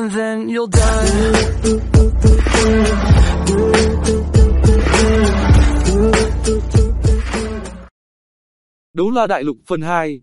and then you'll die. Đấu La Đại Lục phần 2.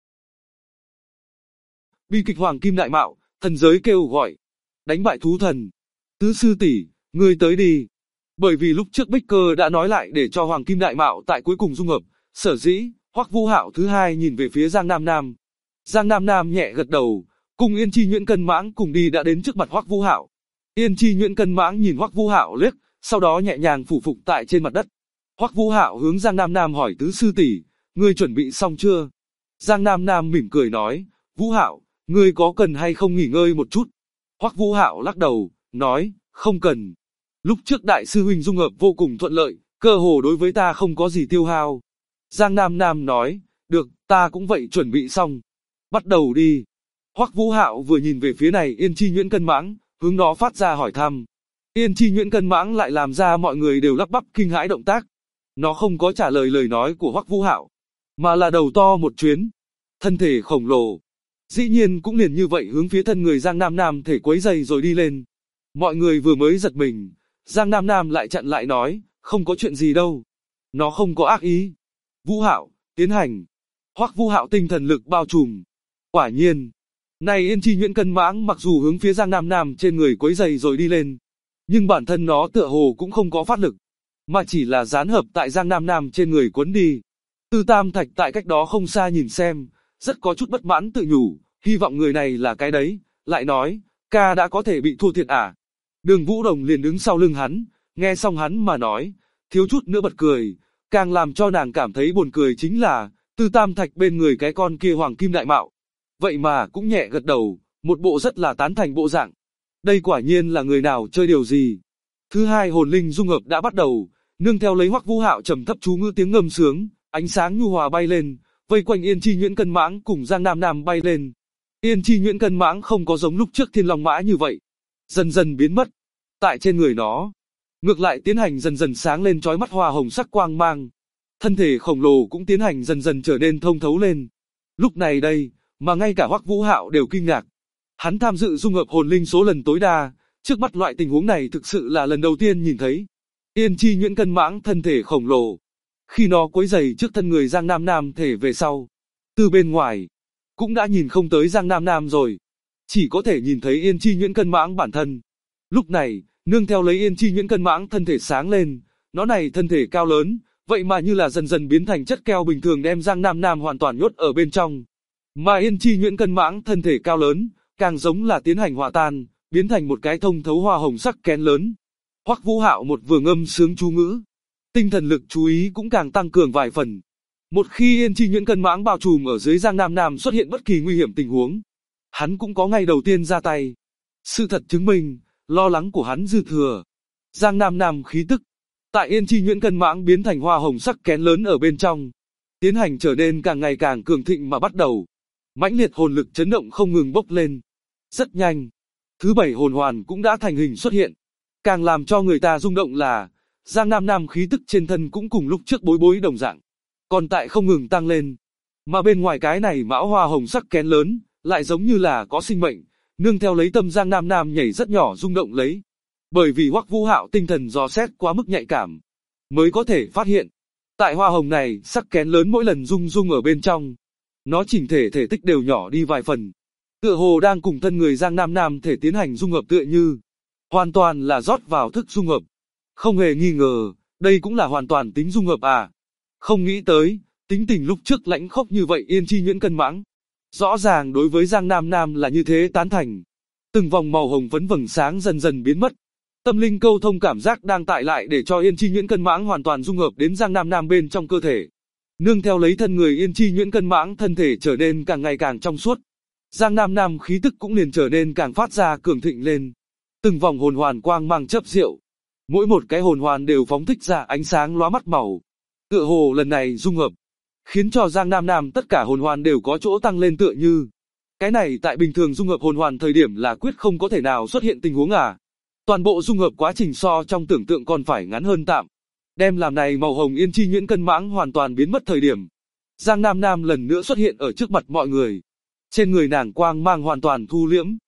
Bi kịch Hoàng Kim Đại Mạo, thần giới kêu gọi. Đánh bại thú thần. Tứ sư tỷ, ngươi tới đi. Bởi vì lúc trước Bích Cơ đã nói lại để cho Hoàng Kim Đại Mạo tại cuối cùng dung hợp, sở dĩ, Hoắc Vũ Hạo thứ hai nhìn về phía Giang Nam Nam. Giang Nam Nam nhẹ gật đầu, cùng Yên Chi Nhuyễn Cân Mãng cùng đi đã đến trước mặt Hoắc Vũ Hạo. Yên Chi Nhuyễn Cân Mãng nhìn Hoắc Vũ Hạo liếc, sau đó nhẹ nhàng phủ phục tại trên mặt đất. Hoắc Vũ Hạo hướng Giang Nam Nam hỏi tứ sư tỷ, ngươi chuẩn bị xong chưa? Giang Nam Nam mỉm cười nói, Vũ Hạo, ngươi có cần hay không nghỉ ngơi một chút? Hoắc Vũ Hạo lắc đầu, nói, không cần. Lúc trước đại sư huynh dung hợp vô cùng thuận lợi, cơ hồ đối với ta không có gì tiêu hao. Giang Nam Nam nói, được, ta cũng vậy chuẩn bị xong. Bắt đầu đi. Hoắc Vũ Hạo vừa nhìn về phía này Yên Chi Nhuyễn Cân Mãng, hướng nó phát ra hỏi thăm. Yên Chi Nhuyễn Cân Mãng lại làm ra mọi người đều lắp bắp kinh hãi động tác. Nó không có trả lời lời nói của Hoắc Vũ Hạo, mà là đầu to một chuyến. Thân thể khổng lồ. Dĩ nhiên cũng liền như vậy hướng phía thân người Giang Nam Nam thể quấy dày rồi đi lên. Mọi người vừa mới giật mình, Giang Nam Nam lại chặn lại nói, không có chuyện gì đâu. Nó không có ác ý. Vũ Hạo, tiến hành. Hoắc Vũ Hạo tinh thần lực bao trùm. Quả nhiên, này Yên Chi Nhuyễn Cân Mãng mặc dù hướng phía Giang Nam Nam trên người quấy dày rồi đi lên, nhưng bản thân nó tựa hồ cũng không có phát lực, mà chỉ là dán hợp tại Giang Nam Nam trên người quấn đi. Tư Tam Thạch tại cách đó không xa nhìn xem, rất có chút bất mãn tự nhủ, hy vọng người này là cái đấy, lại nói, ca đã có thể bị thua thiệt à? Đường Vũ Đồng liền đứng sau lưng hắn, nghe xong hắn mà nói, thiếu chút nữa bật cười, càng làm cho nàng cảm thấy buồn cười chính là, Tư Tam Thạch bên người cái con kia Hoàng Kim Đại Mạo. Vậy mà cũng nhẹ gật đầu, một bộ rất là tán thành bộ dạng. Đây quả nhiên là người nào chơi điều gì. Thứ hai hồn linh dung hợp đã bắt đầu, nương theo lấy Hoắc Vũ Hạo trầm thấp chú ngữ tiếng ngâm sướng, ánh sáng nhu hòa bay lên, vây quanh Yên Chi Nhuyễn Cân Mãng cùng Giang Nam Nam bay lên. Yên Chi Nhuyễn Cân Mãng không có giống lúc trước Thiên Long Mã như vậy, dần dần biến mất. Tại trên người nó, ngược lại tiến hành dần dần sáng lên chói mắt hoa hồng sắc quang mang. Thân thể khổng lồ cũng tiến hành dần dần trở nên thông thấu lên. Lúc này đây, mà ngay cả Hoắc Vũ Hạo đều kinh ngạc. Hắn tham dự dung hợp hồn linh số lần tối đa, trước mắt loại tình huống này thực sự là lần đầu tiên nhìn thấy. Yên Chi Nhuyễn Cân Mãng thân thể khổng lồ, khi nó quấy giày trước thân người Giang Nam Nam thể về sau, từ bên ngoài cũng đã nhìn không tới Giang Nam Nam rồi, chỉ có thể nhìn thấy Yên Chi Nhuyễn Cân Mãng bản thân. Lúc này, nương theo lấy Yên Chi Nhuyễn Cân Mãng thân thể sáng lên, nó này thân thể cao lớn, vậy mà như là dần dần biến thành chất keo bình thường đem Giang Nam Nam hoàn toàn nhốt ở bên trong. Mà Yên Chi Nhuyễn Cân Mãng thân thể cao lớn, càng giống là tiến hành hòa tan, biến thành một cái thông thấu hoa hồng sắc kén lớn. Hoắc Vũ Hạo một vừa ngâm sướng chú ngữ, tinh thần lực chú ý cũng càng tăng cường vài phần. Một khi Yên Chi Nhuyễn Cân Mãng bao trùm ở dưới Giang Nam Nam xuất hiện bất kỳ nguy hiểm tình huống, hắn cũng có ngay đầu tiên ra tay. Sự thật chứng minh, lo lắng của hắn dư thừa. Giang Nam Nam khí tức, tại Yên Chi Nhuyễn Cân Mãng biến thành hoa hồng sắc kén lớn ở bên trong, tiến hành trở nên càng ngày càng cường thịnh mà bắt đầu. Mãnh liệt hồn lực chấn động không ngừng bốc lên. Rất nhanh, thứ bảy hồn hoàn cũng đã thành hình xuất hiện. Càng làm cho người ta rung động là, Giang Nam Nam khí tức trên thân cũng cùng lúc trước bối bối đồng dạng, còn tại không ngừng tăng lên. Mà bên ngoài cái này mão hoa hồng sắc kén lớn, lại giống như là có sinh mệnh, nương theo lấy tâm Giang Nam Nam nhảy rất nhỏ rung động lấy. Bởi vì Hoắc Vũ Hạo tinh thần dò xét quá mức nhạy cảm, mới có thể phát hiện. Tại hoa hồng này, sắc kén lớn mỗi lần rung rung ở bên trong, nó chỉnh thể thể tích đều nhỏ đi vài phần. Tựa hồ đang cùng thân người Giang Nam Nam thể tiến hành dung hợp tựa như. Hoàn toàn là rót vào thức dung hợp. Không hề nghi ngờ, đây cũng là hoàn toàn tính dung hợp à. Không nghĩ tới, tính tình lúc trước lãnh khốc như vậy Yên Chi Nhuyễn Cân Mãng. Rõ ràng đối với Giang Nam Nam là như thế tán thành. Từng vòng màu hồng phấn vầng sáng dần dần biến mất. Tâm linh câu thông cảm giác đang tại lại để cho Yên Chi Nhuyễn Cân Mãng hoàn toàn dung hợp đến Giang Nam Nam bên trong cơ thể. Nương theo lấy thân người Yên Chi Nhuyễn Cân Mãng thân thể trở nên càng ngày càng trong suốt. Giang Nam Nam khí tức cũng liền trở nên càng phát ra cường thịnh lên. Từng vòng hồn hoàn quang mang chớp diệu. Mỗi một cái hồn hoàn đều phóng thích ra ánh sáng lóa mắt màu. Tựa hồ lần này dung hợp, khiến cho Giang Nam Nam tất cả hồn hoàn đều có chỗ tăng lên tựa như. Cái này tại bình thường dung hợp hồn hoàn thời điểm là quyết không có thể nào xuất hiện tình huống à. Toàn bộ dung hợp quá trình so trong tưởng tượng còn phải ngắn hơn tạm. Đem làm này màu hồng Yên Chi Nhuyễn Cân Mãng hoàn toàn biến mất thời điểm. Giang Nam Nam lần nữa xuất hiện ở trước mặt mọi người. Trên người nàng quang mang hoàn toàn thu liễm.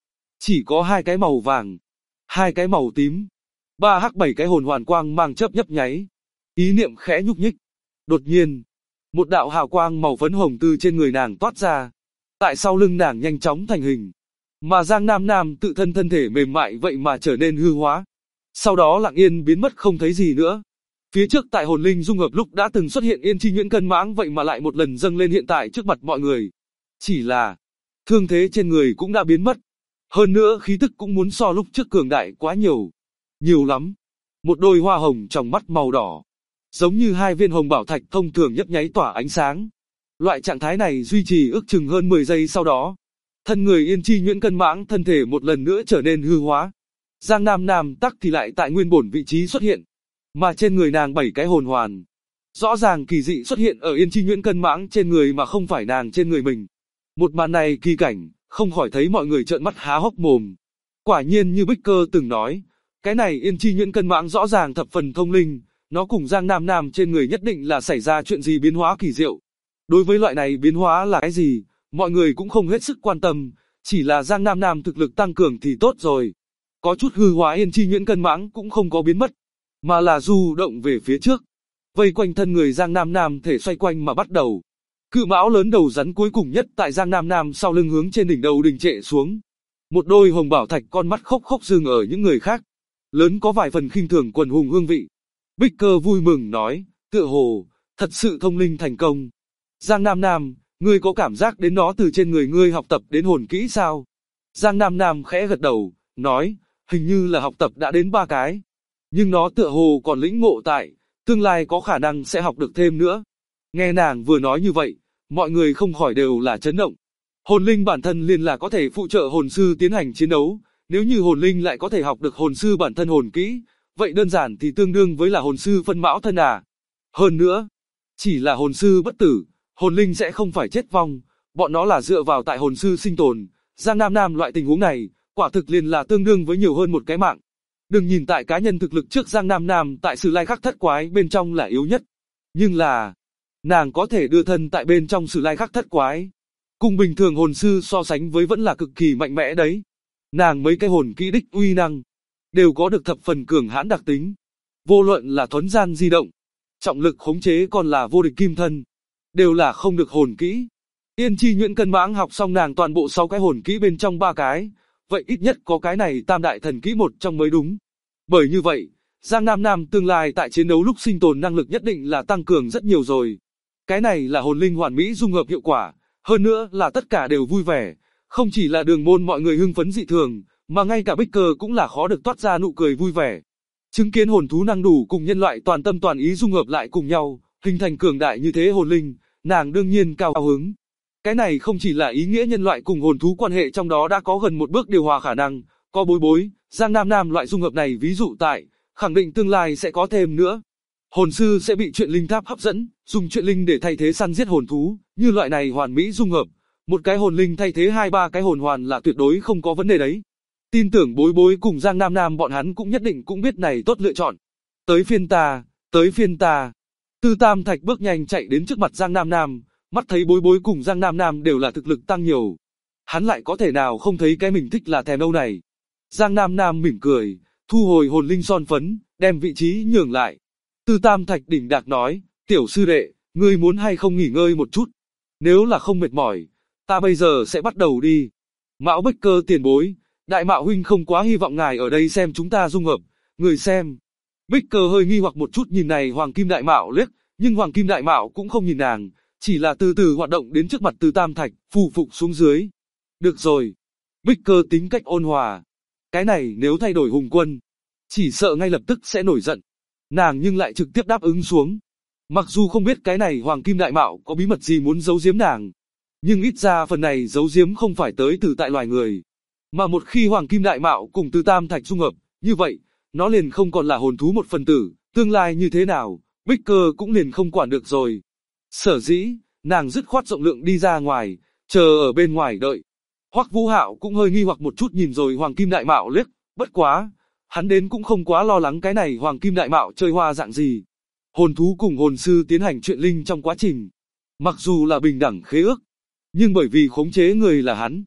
Chỉ có 2 cái màu vàng, 2 cái màu tím, 3 hắc 7 cái hồn hoàn quang mang chớp nhấp nháy. Ý niệm khẽ nhúc nhích. Đột nhiên, một đạo hào quang màu phấn hồng từ trên người nàng toát ra. Tại sau lưng nàng nhanh chóng thành hình. Mà Giang Nam Nam tự thân thân thể mềm mại vậy mà trở nên hư hóa. Sau đó lặng yên biến mất không thấy gì nữa. Phía trước tại hồn linh dung hợp lúc đã từng xuất hiện Yên Chi Nhuyễn Cân Mãng vậy mà lại một lần dâng lên hiện tại trước mặt mọi người. Chỉ là, thương thế trên người cũng đã biến mất. Hơn nữa khí tức cũng muốn so lúc trước cường đại quá nhiều. Nhiều lắm. Một đôi hoa hồng trong mắt màu đỏ. Giống như 2 viên hồng bảo thạch thông thường nhấp nháy tỏa ánh sáng. Loại trạng thái này duy trì ước chừng hơn 10 giây sau đó. Thân người Yên Chi Nhuyễn Cân Mãng thân thể một lần nữa trở nên hư hóa. Giang Nam Nam tắc thì lại tại nguyên bổn vị trí xuất hiện. Mà trên người nàng 7 cái hồn hoàn. Rõ ràng kỳ dị xuất hiện ở Yên Chi Nhuyễn Cân Mãng trên người mà không phải nàng trên người mình. Một màn này kỳ cảnh, không khỏi thấy mọi người trợn mắt há hốc mồm. Quả nhiên như Bích Cơ từng nói, cái này Yên Chi Nhuyễn Cân Mãng rõ ràng thập phần thông linh, nó cùng Giang Nam Nam trên người nhất định là xảy ra chuyện gì biến hóa kỳ diệu. Đối với loại này biến hóa là cái gì, mọi người cũng không hết sức quan tâm, chỉ là Giang Nam Nam thực lực tăng cường thì tốt rồi. Có chút hư hóa Yên Chi Nhuyễn Cân Mãng cũng không có biến mất, mà là du động về phía trước. Vây quanh thân người Giang Nam Nam thể xoay quanh mà bắt đầu. Cự mão lớn đầu rắn cuối cùng nhất tại Giang Nam Nam sau lưng hướng trên đỉnh đầu đình trệ xuống. Một đôi hồng bảo thạch con mắt khóc khóc dừng ở những người khác. Lớn có vài phần khinh thường quần hùng hương vị. Bích Cơ vui mừng nói, tựa hồ, thật sự thông linh thành công. Giang Nam Nam, ngươi có cảm giác đến nó từ trên người ngươi học tập đến hồn kỹ sao? Giang Nam Nam khẽ gật đầu, nói, hình như là học tập đã đến 3 cái. Nhưng nó tựa hồ còn lĩnh ngộ tại, tương lai có khả năng sẽ học được thêm nữa. Nghe nàng vừa nói như vậy, mọi người không khỏi đều là chấn động. Hồn linh bản thân liền là có thể phụ trợ hồn sư tiến hành chiến đấu, nếu như hồn linh lại có thể học được hồn sư bản thân hồn kỹ, vậy đơn giản thì tương đương với là hồn sư phân mão thân à. Hơn nữa, chỉ là hồn sư bất tử, hồn linh sẽ không phải chết vong, bọn nó là dựa vào tại hồn sư sinh tồn. Giang Nam Nam loại tình huống này, quả thực liền là tương đương với nhiều hơn một cái mạng. Đừng nhìn tại cá nhân thực lực trước Giang Nam Nam tại Sử Lai Khắc Thất Quái bên trong là yếu nhất, nhưng là nàng có thể đưa thân tại bên trong Sử Lai Khắc Thất Quái, cùng bình thường hồn sư so sánh với vẫn là cực kỳ mạnh mẽ đấy. Nàng mấy cái hồn kỹ đích uy năng đều có được thập phần cường hãn đặc tính, vô luận là thuấn gian di động, trọng lực khống chế còn là vô địch kim thân, đều là không được hồn kỹ. Yên Chi Nhuyễn Cân Mãng học xong nàng toàn bộ 6 cái hồn kỹ bên trong 3 cái, vậy ít nhất có cái này tam đại thần kỹ một trong mới đúng. Bởi như vậy, Giang Nam Nam tương lai tại chiến đấu lúc sinh tồn năng lực nhất định là tăng cường rất nhiều rồi. Cái này là hồn linh hoàn mỹ dung hợp hiệu quả, hơn nữa là tất cả đều vui vẻ, không chỉ là Đường Môn mọi người hưng phấn dị thường, mà ngay cả Bích Cơ cũng là khó được toát ra nụ cười vui vẻ. Chứng kiến hồn thú năng đủ cùng nhân loại toàn tâm toàn ý dung hợp lại cùng nhau, hình thành cường đại như thế hồn linh, nàng đương nhiên cao hứng. Cái này không chỉ là ý nghĩa nhân loại cùng hồn thú quan hệ trong đó đã có gần một bước điều hòa khả năng, có bối bối, Giang Nam Nam loại dung hợp này ví dụ tại, khẳng định tương lai sẽ có thêm nữa. Hồn sư sẽ bị truyện linh tháp hấp dẫn, dùng truyện linh để thay thế săn giết hồn thú, như loại này hoàn mỹ dung hợp, một cái hồn linh thay thế 2-3 cái hồn hoàn là tuyệt đối không có vấn đề đấy. Tin tưởng bối bối cùng Giang Nam Nam bọn hắn cũng nhất định cũng biết này tốt lựa chọn. Tới phiên ta, tới phiên ta. Tư Tam Thạch bước nhanh chạy đến trước mặt Giang Nam Nam, mắt thấy bối bối cùng Giang Nam Nam đều là thực lực tăng nhiều. Hắn lại có thể nào không thấy cái mình thích là thèm đâu này. Giang Nam Nam mỉm cười, thu hồi hồn linh son phấn, đem vị trí nhường lại. Tư Tam Thạch đỉnh đạc nói, tiểu sư đệ, ngươi muốn hay không nghỉ ngơi một chút? Nếu là không mệt mỏi, ta bây giờ sẽ bắt đầu đi. Mão Bích Cơ tiền bối, Đại Mạo huynh không quá hy vọng ngài ở đây xem chúng ta dung hợp, người xem. Bích Cơ hơi nghi hoặc một chút nhìn này Hoàng Kim Đại Mạo liếc, nhưng Hoàng Kim Đại Mạo cũng không nhìn nàng, chỉ là từ từ hoạt động đến trước mặt Tư Tam Thạch, phù phục xuống dưới. Được rồi. Bích Cơ tính cách ôn hòa. Cái này nếu thay đổi Hùng Quân, chỉ sợ ngay lập tức sẽ nổi giận. Nàng nhưng lại trực tiếp đáp ứng xuống. Mặc dù không biết cái này Hoàng Kim Đại Mạo có bí mật gì muốn giấu giếm nàng, nhưng ít ra phần này giấu giếm không phải tới từ tại loài người. Mà một khi Hoàng Kim Đại Mạo cùng Tư Tam Thạch dung hợp, như vậy, nó liền không còn là hồn thú một phần tử, tương lai như thế nào, Bích Cơ cũng liền không quản được rồi. Sở dĩ, nàng dứt khoát rộng lượng đi ra ngoài, chờ ở bên ngoài đợi. Hoắc Vũ Hạo cũng hơi nghi hoặc một chút nhìn rồi Hoàng Kim Đại Mạo liếc, bất quá, hắn đến cũng không quá lo lắng cái này Hoàng Kim Đại Mạo chơi hoa dạng gì. Hồn thú cùng hồn sư tiến hành chuyện linh trong quá trình, mặc dù là bình đẳng khế ước, nhưng bởi vì khống chế người là hắn,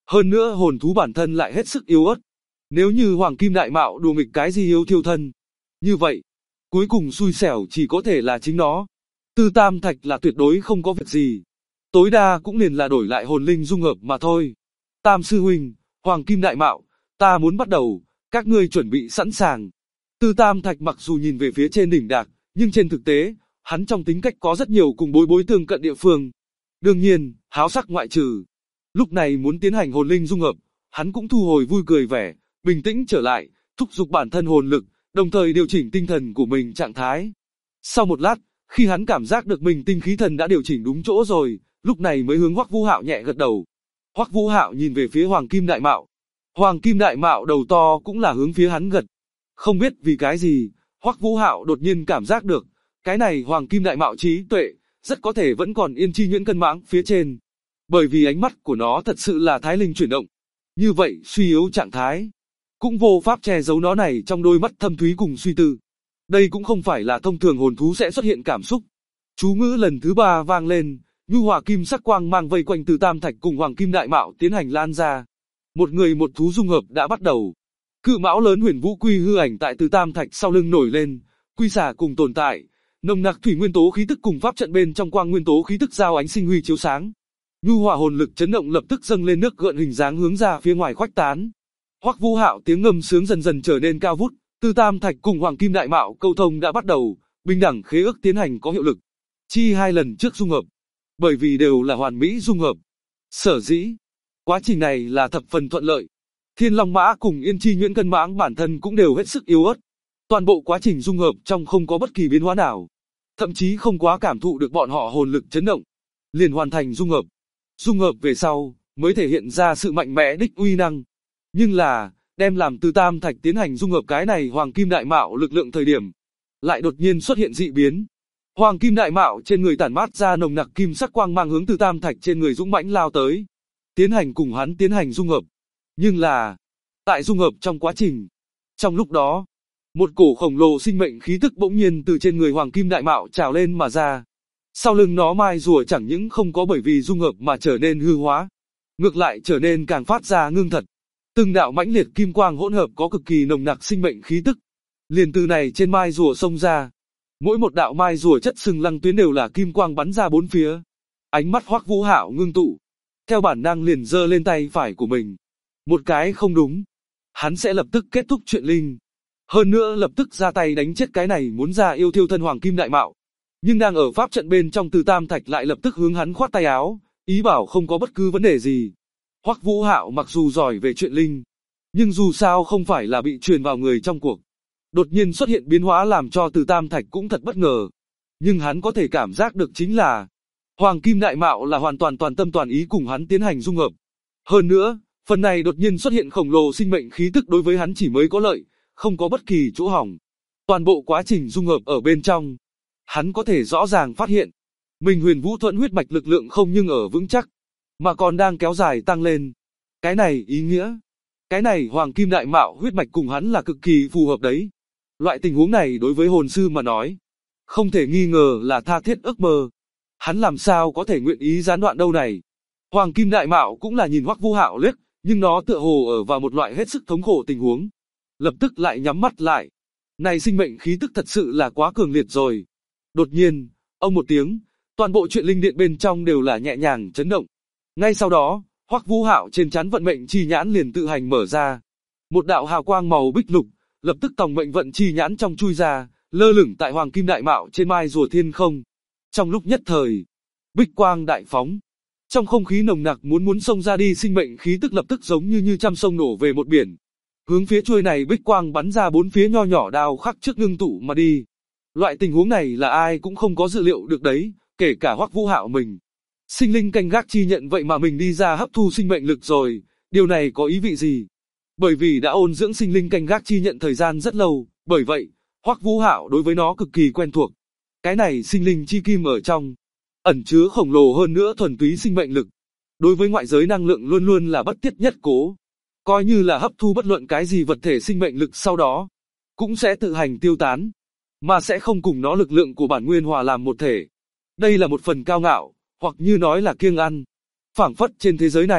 Hơn nữa hồn thú bản thân lại hết sức yếu ớt. Nếu như Hoàng Kim Đại Mạo đùa nghịch cái gì yếu thiêu thân, như vậy, cuối cùng xui xẻo chỉ có thể là chính nó. Tư Tam Thạch là tuyệt đối không có việc gì. Tối đa cũng liền là đổi lại hồn linh dung hợp mà thôi. Tam sư huynh, Hoàng Kim Đại Mạo, ta muốn bắt đầu, các ngươi chuẩn bị sẵn sàng. Tư Tam Thạch mặc dù nhìn về phía trên đỉnh đạc, nhưng trên thực tế, hắn trong tính cách có rất nhiều cùng bối tương cận địa phương. Đương nhiên, háo sắc ngoại trừ. Lúc này muốn tiến hành hồn linh dung hợp, hắn cũng thu hồi vui cười vẻ, bình tĩnh trở lại, thúc giục bản thân hồn lực, đồng thời điều chỉnh tinh thần của mình trạng thái. Sau một lát, khi hắn cảm giác được mình tinh khí thần đã điều chỉnh đúng chỗ rồi, lúc này mới hướng Hoắc Vũ Hạo nhẹ gật đầu. Hoắc Vũ Hạo nhìn về phía Hoàng Kim Đại Mạo. Hoàng Kim Đại Mạo đầu to cũng là hướng phía hắn gật. Không biết vì cái gì, Hoắc Vũ Hạo đột nhiên cảm giác được, cái này Hoàng Kim Đại Mạo trí tuệ, rất có thể vẫn còn yên chi nhuyễn cân mãng phía trên. Bởi vì ánh mắt của nó thật sự là thái linh chuyển động. Như vậy, suy yếu trạng thái, cũng vô pháp che giấu nó này trong đôi mắt thâm thúy cùng suy tư. Đây cũng không phải là thông thường hồn thú sẽ xuất hiện cảm xúc. Chú ngữ lần thứ 3 vang lên, nhu hòa kim sắc quang mang vây quanh Từ Tam Thạch cùng Hoàng Kim Đại Mạo tiến hành lan ra. Một người một thú dung hợp đã bắt đầu. Cự mão lớn Huyền Vũ Quy hư ảnh tại Từ Tam Thạch sau lưng nổi lên, quy xả cùng tồn tại, nồng nặc thủy nguyên tố khí tức cùng pháp trận bên trong quang nguyên tố khí tức giao ánh sinh huy chiếu sáng. Nhu hòa hồn lực chấn động lập tức dâng lên nước gợn hình dáng hướng ra phía ngoài khuếch tán. Hoắc Vũ Hạo tiếng ngâm sướng dần dần trở nên cao vút, Từ Tam Thạch cùng Hoàng Kim Đại Mạo câu thông đã bắt đầu, bình đẳng khế ước tiến hành có hiệu lực. Chi 2 lần trước dung hợp, bởi vì đều là hoàn mỹ dung hợp. Sở dĩ, quá trình này là thập phần thuận lợi. Thiên Long Mã cùng Yên Chi Nhuyễn Cân Mãng bản thân cũng đều hết sức yếu ớt. Toàn bộ quá trình dung hợp trong không có bất kỳ biến hóa nào, thậm chí không quá cảm thụ được bọn họ hồn lực chấn động, liền hoàn thành dung hợp. Dung hợp về sau, mới thể hiện ra sự mạnh mẽ đích uy năng. Nhưng là, đem làm Từ Tam Thạch tiến hành dung hợp cái này Hoàng Kim Đại Mạo lực lượng thời điểm, lại đột nhiên xuất hiện dị biến. Hoàng Kim Đại Mạo trên người tản mát ra nồng nặc kim sắc quang mang hướng Từ Tam Thạch trên người dũng mãnh lao tới, tiến hành cùng hắn tiến hành dung hợp. Nhưng là, tại dung hợp trong quá trình, trong lúc đó, một cổ khổng lồ sinh mệnh khí tức bỗng nhiên từ trên người Hoàng Kim Đại Mạo trào lên mà ra. Sau lưng nó mai rùa chẳng những không có bởi vì dung hợp mà trở nên hư hóa, ngược lại trở nên càng phát ra ngưng thật. Từng đạo mãnh liệt kim quang hỗn hợp có cực kỳ nồng nặc sinh mệnh khí tức, liền từ này trên mai rùa xông ra. Mỗi một đạo mai rùa chất sừng lăng tuyến đều là kim quang bắn ra bốn phía. Ánh mắt Hoắc Vũ Hạo ngưng tụ, theo bản năng liền giơ lên tay phải của mình. Một cái không đúng, hắn sẽ lập tức kết thúc chuyện linh. Hơn nữa lập tức ra tay đánh chết cái này muốn ra yêu thiêu thân Hoàng Kim Đại Mạo. Nhưng đang ở pháp trận bên trong Từ Tam Thạch lại lập tức hướng hắn khoát tay áo, ý bảo không có bất cứ vấn đề gì. Hoắc Vũ Hạo mặc dù giỏi về chuyện linh, nhưng dù sao không phải là bị truyền vào người trong cuộc. Đột nhiên xuất hiện biến hóa làm cho Từ Tam Thạch cũng thật bất ngờ. Nhưng hắn có thể cảm giác được chính là Hoàng Kim Đại Mạo là hoàn toàn toàn tâm toàn ý cùng hắn tiến hành dung hợp. Hơn nữa, phần này đột nhiên xuất hiện khổng lồ sinh mệnh khí tức đối với hắn chỉ mới có lợi, không có bất kỳ chỗ hỏng. Toàn bộ quá trình dung hợp ở bên trong, hắn có thể rõ ràng phát hiện, mình Huyền Vũ Thuẫn huyết mạch lực lượng không nhưng ở vững chắc, mà còn đang kéo dài tăng lên. Cái này ý nghĩa, cái này Hoàng Kim Đại Mạo huyết mạch cùng hắn là cực kỳ phù hợp đấy. Loại tình huống này đối với hồn sư mà nói, không thể nghi ngờ là tha thiết ước mơ. Hắn làm sao có thể nguyện ý gián đoạn đâu này. Hoàng Kim Đại Mạo cũng là nhìn Hoắc Vũ Hạo liếc, nhưng nó tựa hồ ở vào một loại hết sức thống khổ tình huống. Lập tức lại nhắm mắt lại. Này sinh mệnh khí tức thật sự là quá cường liệt rồi. Đột nhiên, ông một tiếng, toàn bộ chuyện linh điện bên trong đều là nhẹ nhàng chấn động. Ngay sau đó, Hoắc Vũ Hạo trên trán vận mệnh chi nhãn liền tự hành mở ra. Một đạo hào quang màu bích lục, lập tức tòng mệnh vận chi nhãn trong chui ra, lơ lửng tại Hoàng Kim Đại Mạo trên mai rùa thiên không. Trong lúc nhất thời, bích quang đại phóng. Trong không khí nồng nặc muốn xông ra đi sinh mệnh khí tức lập tức giống như trăm sông nổ về một biển. Hướng phía chuôi này bích quang bắn ra bốn phía nho nhỏ đao khắc trước ngưng tụ mà đi. Loại tình huống này là ai cũng không có dự liệu được đấy, kể cả Hoắc Vũ Hạo mình. Sinh linh canh gác chi nhận vậy mà mình đi ra hấp thu sinh mệnh lực rồi, điều này có ý vị gì? Bởi vì đã ôn dưỡng sinh linh canh gác chi nhận thời gian rất lâu, bởi vậy, Hoắc Vũ Hạo đối với nó cực kỳ quen thuộc. Cái này sinh linh chi kim ở trong, ẩn chứa khổng lồ hơn nữa thuần túy sinh mệnh lực. Đối với ngoại giới năng lượng luôn luôn là bất tiết nhất cố. Coi như là hấp thu bất luận cái gì vật thể sinh mệnh lực sau đó, cũng sẽ tự hành tiêu tán, mà sẽ không cùng nó lực lượng của bản nguyên hòa làm một thể. Đây là một phần cao ngạo, hoặc như nói là kiêng ăn. Phảng phất trên thế giới này,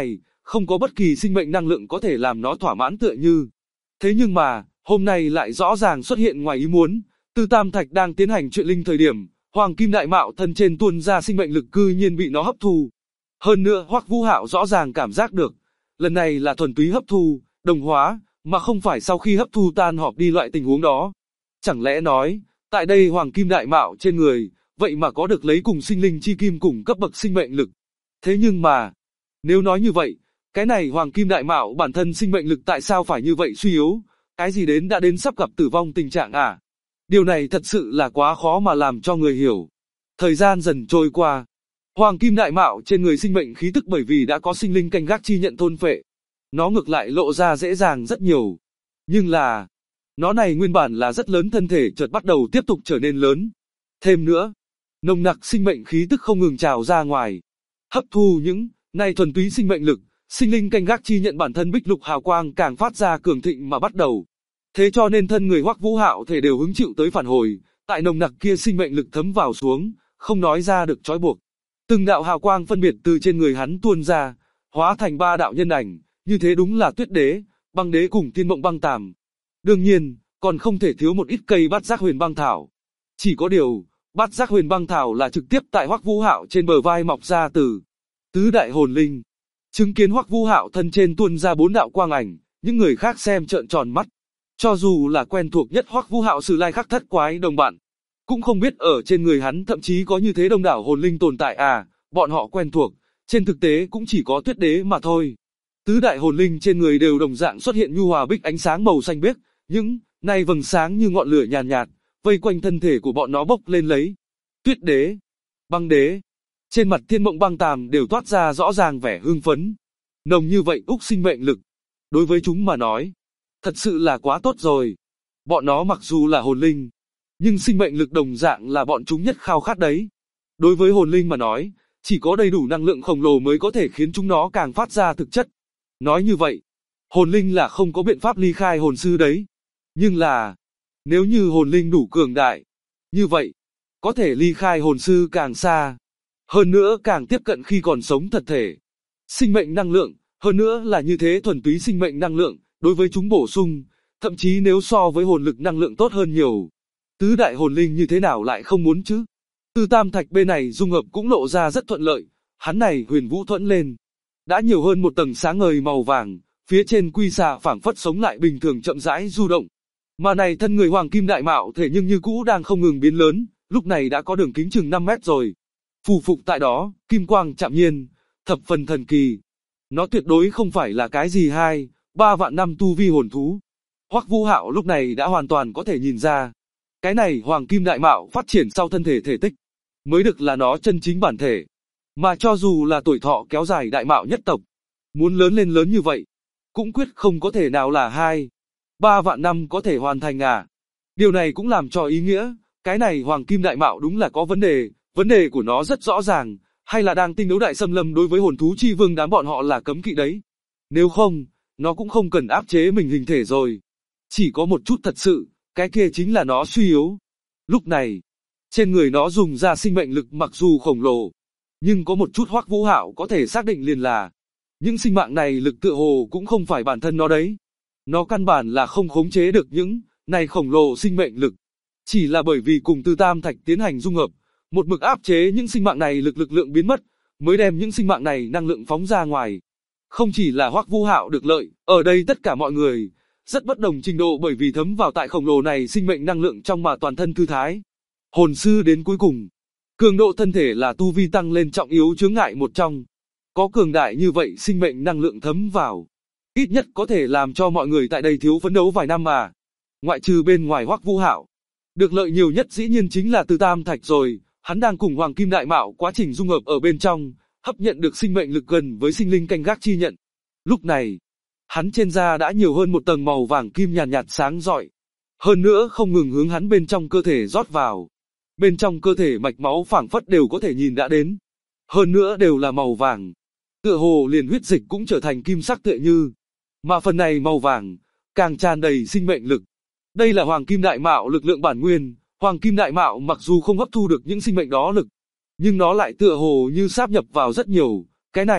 không có bất kỳ sinh mệnh năng lượng có thể làm nó thỏa mãn tựa như. Thế nhưng mà, hôm nay lại rõ ràng xuất hiện ngoài ý muốn, Từ Tam Thạch đang tiến hành chuyện linh thời điểm, Hoàng Kim Đại Mạo thân trên tuôn ra sinh mệnh lực cư nhiên bị nó hấp thu. Hơn nữa Hoắc Vũ Hạo rõ ràng cảm giác được, lần này là thuần túy hấp thu, đồng hóa, mà không phải sau khi hấp thu tan họp đi loại tình huống đó. Chẳng lẽ nói, tại đây Hoàng Kim Đại Mạo trên người, vậy mà có được lấy cùng sinh linh chi kim cùng cấp bậc sinh mệnh lực. Thế nhưng mà, nếu nói như vậy, cái này Hoàng Kim Đại Mạo bản thân sinh mệnh lực tại sao phải như vậy suy yếu, cái gì đến đã đến sắp gặp tử vong tình trạng à? Điều này thật sự là quá khó mà làm cho người hiểu. Thời gian dần trôi qua, Hoàng Kim Đại Mạo trên người sinh mệnh khí tức bởi vì đã có sinh linh canh gác chi nhận thôn phệ, nó ngược lại lộ ra dễ dàng rất nhiều. Nhưng là, nó này nguyên bản là rất lớn thân thể chợt bắt đầu tiếp tục trở nên lớn. Thêm nữa, nồng nặc sinh mệnh khí tức không ngừng trào ra ngoài, hấp thu những này thuần túy sinh mệnh lực, sinh linh canh gác chi nhận bản thân bích lục hào quang càng phát ra cường thịnh mà bắt đầu. Thế cho nên thân người Hoắc Vũ Hạo thể đều hứng chịu tới phản hồi, tại nồng nặc kia sinh mệnh lực thấm vào xuống, không nói ra được trói buộc. Từng đạo hào quang phân biệt từ trên người hắn tuôn ra, hóa thành 3 đạo nhân ảnh, như thế đúng là Tuyết Đế, Băng Đế cùng Thiên Mộng Băng Tàm. Đương nhiên, còn không thể thiếu một ít cây Bát Giác Huyền Băng Thảo. Chỉ có điều, Bát Giác Huyền Băng Thảo là trực tiếp tại Hoắc Vũ Hạo trên bờ vai mọc ra từ tứ đại hồn linh. Chứng kiến Hoắc Vũ Hạo thân trên tuôn ra 4 đạo quang ảnh, những người khác xem trợn tròn mắt. Cho dù là quen thuộc nhất Hoắc Vũ Hạo Sử Lai Khắc Thất Quái đồng bạn, cũng không biết ở trên người hắn thậm chí có như thế đông đảo hồn linh tồn tại à, bọn họ quen thuộc, trên thực tế cũng chỉ có Tuyết Đế mà thôi. Tứ đại hồn linh trên người đều đồng dạng xuất hiện nhu hòa bích ánh sáng màu xanh biếc, những này vầng sáng như ngọn lửa nhàn nhạt, vây quanh thân thể của bọn nó bốc lên lấy. Tuyết Đế, Băng Đế, trên mặt Thiên Mộng Băng Tàm đều toát ra rõ ràng vẻ hưng phấn. Nồng như vậy úc sinh mệnh lực, đối với chúng mà nói, thật sự là quá tốt rồi. Bọn nó mặc dù là hồn linh, nhưng sinh mệnh lực đồng dạng là bọn chúng nhất khao khát đấy. Đối với hồn linh mà nói, chỉ có đầy đủ năng lượng khổng lồ mới có thể khiến chúng nó càng phát ra thực chất. Nói như vậy, hồn linh là không có biện pháp ly khai hồn sư đấy. Nhưng là, nếu như hồn linh đủ cường đại, như vậy, có thể ly khai hồn sư càng xa. Hơn nữa càng tiếp cận khi còn sống thật thể. Sinh mệnh năng lượng, hơn nữa là như thế thuần túy sinh mệnh năng lượng, đối với chúng bổ sung, thậm chí nếu so với hồn lực năng lượng tốt hơn nhiều. Tứ đại hồn linh như thế nào lại không muốn chứ? Từ Tam Thạch bên này dung hợp cũng lộ ra rất thuận lợi, hắn này huyền vũ thuẫn lên. Đã nhiều hơn một tầng sáng ngời màu vàng, phía trên quy xà phảng phất sống lại bình thường chậm rãi du động. Mà này thân người Hoàng Kim Đại Mạo thể nhưng như cũ đang không ngừng biến lớn, lúc này đã có đường kính chừng 5 mét rồi. Phù phục tại đó, kim quang chạm nhiên, thập phần thần kỳ. Nó tuyệt đối không phải là cái gì 2-3 vạn năm tu vi hồn thú. Hoắc Vũ Hạo lúc này đã hoàn toàn có thể nhìn ra. Cái này Hoàng Kim Đại Mạo phát triển sau thân thể thể tích, mới được là nó chân chính bản thể. Mà cho dù là tuổi thọ kéo dài Đại Mạo nhất tộc, muốn lớn lên lớn như vậy, cũng quyết không có thể nào là 2-3 vạn năm có thể hoàn thành à. Điều này cũng làm cho ý nghĩa, cái này Hoàng Kim Đại Mạo đúng là có vấn đề của nó rất rõ ràng, hay là đang tinh đấu đại xâm lâm đối với hồn thú chi vương đám bọn họ là cấm kỵ đấy. Nếu không, nó cũng không cần áp chế mình hình thể rồi. Chỉ có một chút thật sự, cái kia chính là nó suy yếu. Lúc này, trên người nó dùng ra sinh mệnh lực mặc dù khổng lồ, nhưng có một chút Hoắc Vũ Hạo có thể xác định liền là, những sinh mạng này lực tựa hồ cũng không phải bản thân nó đấy. Nó căn bản là không khống chế được những này khổng lồ sinh mệnh lực. Chỉ là bởi vì cùng Từ Tam Thạch tiến hành dung hợp, một mực áp chế những sinh mạng này lực lượng biến mất, mới đem những sinh mạng này năng lượng phóng ra ngoài. Không chỉ là Hoắc Vũ Hạo được lợi, ở đây tất cả mọi người, rất bất đồng trình độ bởi vì thấm vào tại khổng lồ này sinh mệnh năng lượng trong mà toàn thân thư thái. Hồn sư đến cuối cùng, cường độ thân thể là tu vi tăng lên trọng yếu chướng ngại một trong. Có cường đại như vậy sinh mệnh năng lượng thấm vào, ít nhất có thể làm cho mọi người tại đây thiếu phấn đấu vài năm mà. Ngoại trừ bên ngoài Hoắc Vũ Hạo, được lợi nhiều nhất dĩ nhiên chính là Từ Tam Thạch rồi, hắn đang cùng Hoàng Kim Đại Mạo quá trình dung hợp ở bên trong, hấp nhận được sinh mệnh lực gần với sinh linh canh gác chi nhận. Lúc này, hắn trên da đã nhiều hơn một tầng màu vàng kim nhàn nhạt sáng rọi. Hơn nữa không ngừng hướng hắn bên trong cơ thể rót vào. Bên trong cơ thể mạch máu phảng phất đều có thể nhìn đã đến. Hơn nữa đều là màu vàng. Tựa hồ liền huyết dịch cũng trở thành kim sắc tựa như. Mà phần này màu vàng, càng tràn đầy sinh mệnh lực. Đây là Hoàng Kim Đại Mạo lực lượng bản nguyên. Hoàng Kim Đại Mạo mặc dù không hấp thu được những sinh mệnh đó lực, nhưng nó lại tựa hồ như sáp nhập vào rất nhiều. Cái này,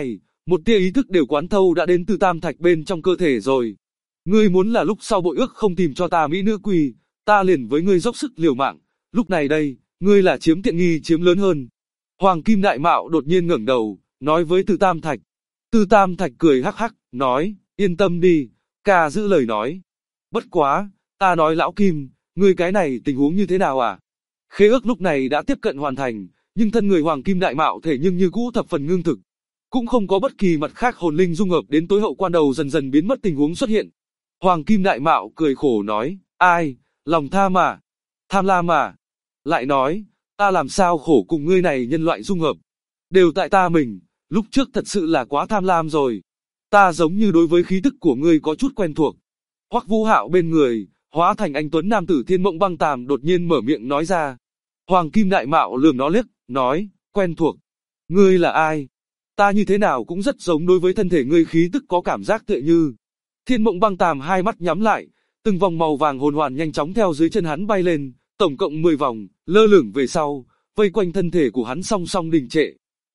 một tia ý thức đều quán thâu đã đến từ tam thạch bên trong cơ thể rồi. Ngươi muốn là lúc sau bội ước không tìm cho ta mỹ nữ quỳ, ta liền với ngươi dốc sức liều mạng, lúc này đây, ngươi là chiếm tiện nghi chiếm lớn hơn. Hoàng Kim Đại Mạo đột nhiên ngẩng đầu, nói với Từ Tam Thạch. Từ Tam Thạch cười hắc hắc, nói, yên tâm đi, ca giữ lời nói. Bất quá, ta nói lão Kim, ngươi cái này tình huống như thế nào à? Khế ước lúc này đã tiếp cận hoàn thành, nhưng thân người Hoàng Kim Đại Mạo thể nhưng như cũ thập phần ngưng thực. Cũng không có bất kỳ mặt khác hồn linh dung hợp đến tối hậu quan đầu dần dần biến mất tình huống xuất hiện. Hoàng Kim Đại Mạo cười khổ nói, ai, lòng tham mà, tham lam mà. Lại nói, ta làm sao khổ cùng ngươi này nhân loại dung hợp. Đều tại ta mình, lúc trước thật sự là quá tham lam rồi. Ta giống như đối với khí tức của ngươi có chút quen thuộc. Hoắc Vũ Hạo bên người, hóa thành anh tuấn nam tử Thiên Mộng Băng Tàm đột nhiên mở miệng nói ra. Hoàng Kim Đại Mạo lườm nó liếc, nói, quen thuộc. Ngươi là ai? Ta như thế nào cũng rất giống đối với thân thể ngươi khí tức có cảm giác tựa như. Thiên Mộng Băng Tàm hai mắt nhắm lại, từng vòng màu vàng hồn hoàn nhanh chóng theo dưới chân hắn bay lên, tổng cộng 10 vòng, lơ lửng về sau, vây quanh thân thể của hắn song song đình trệ.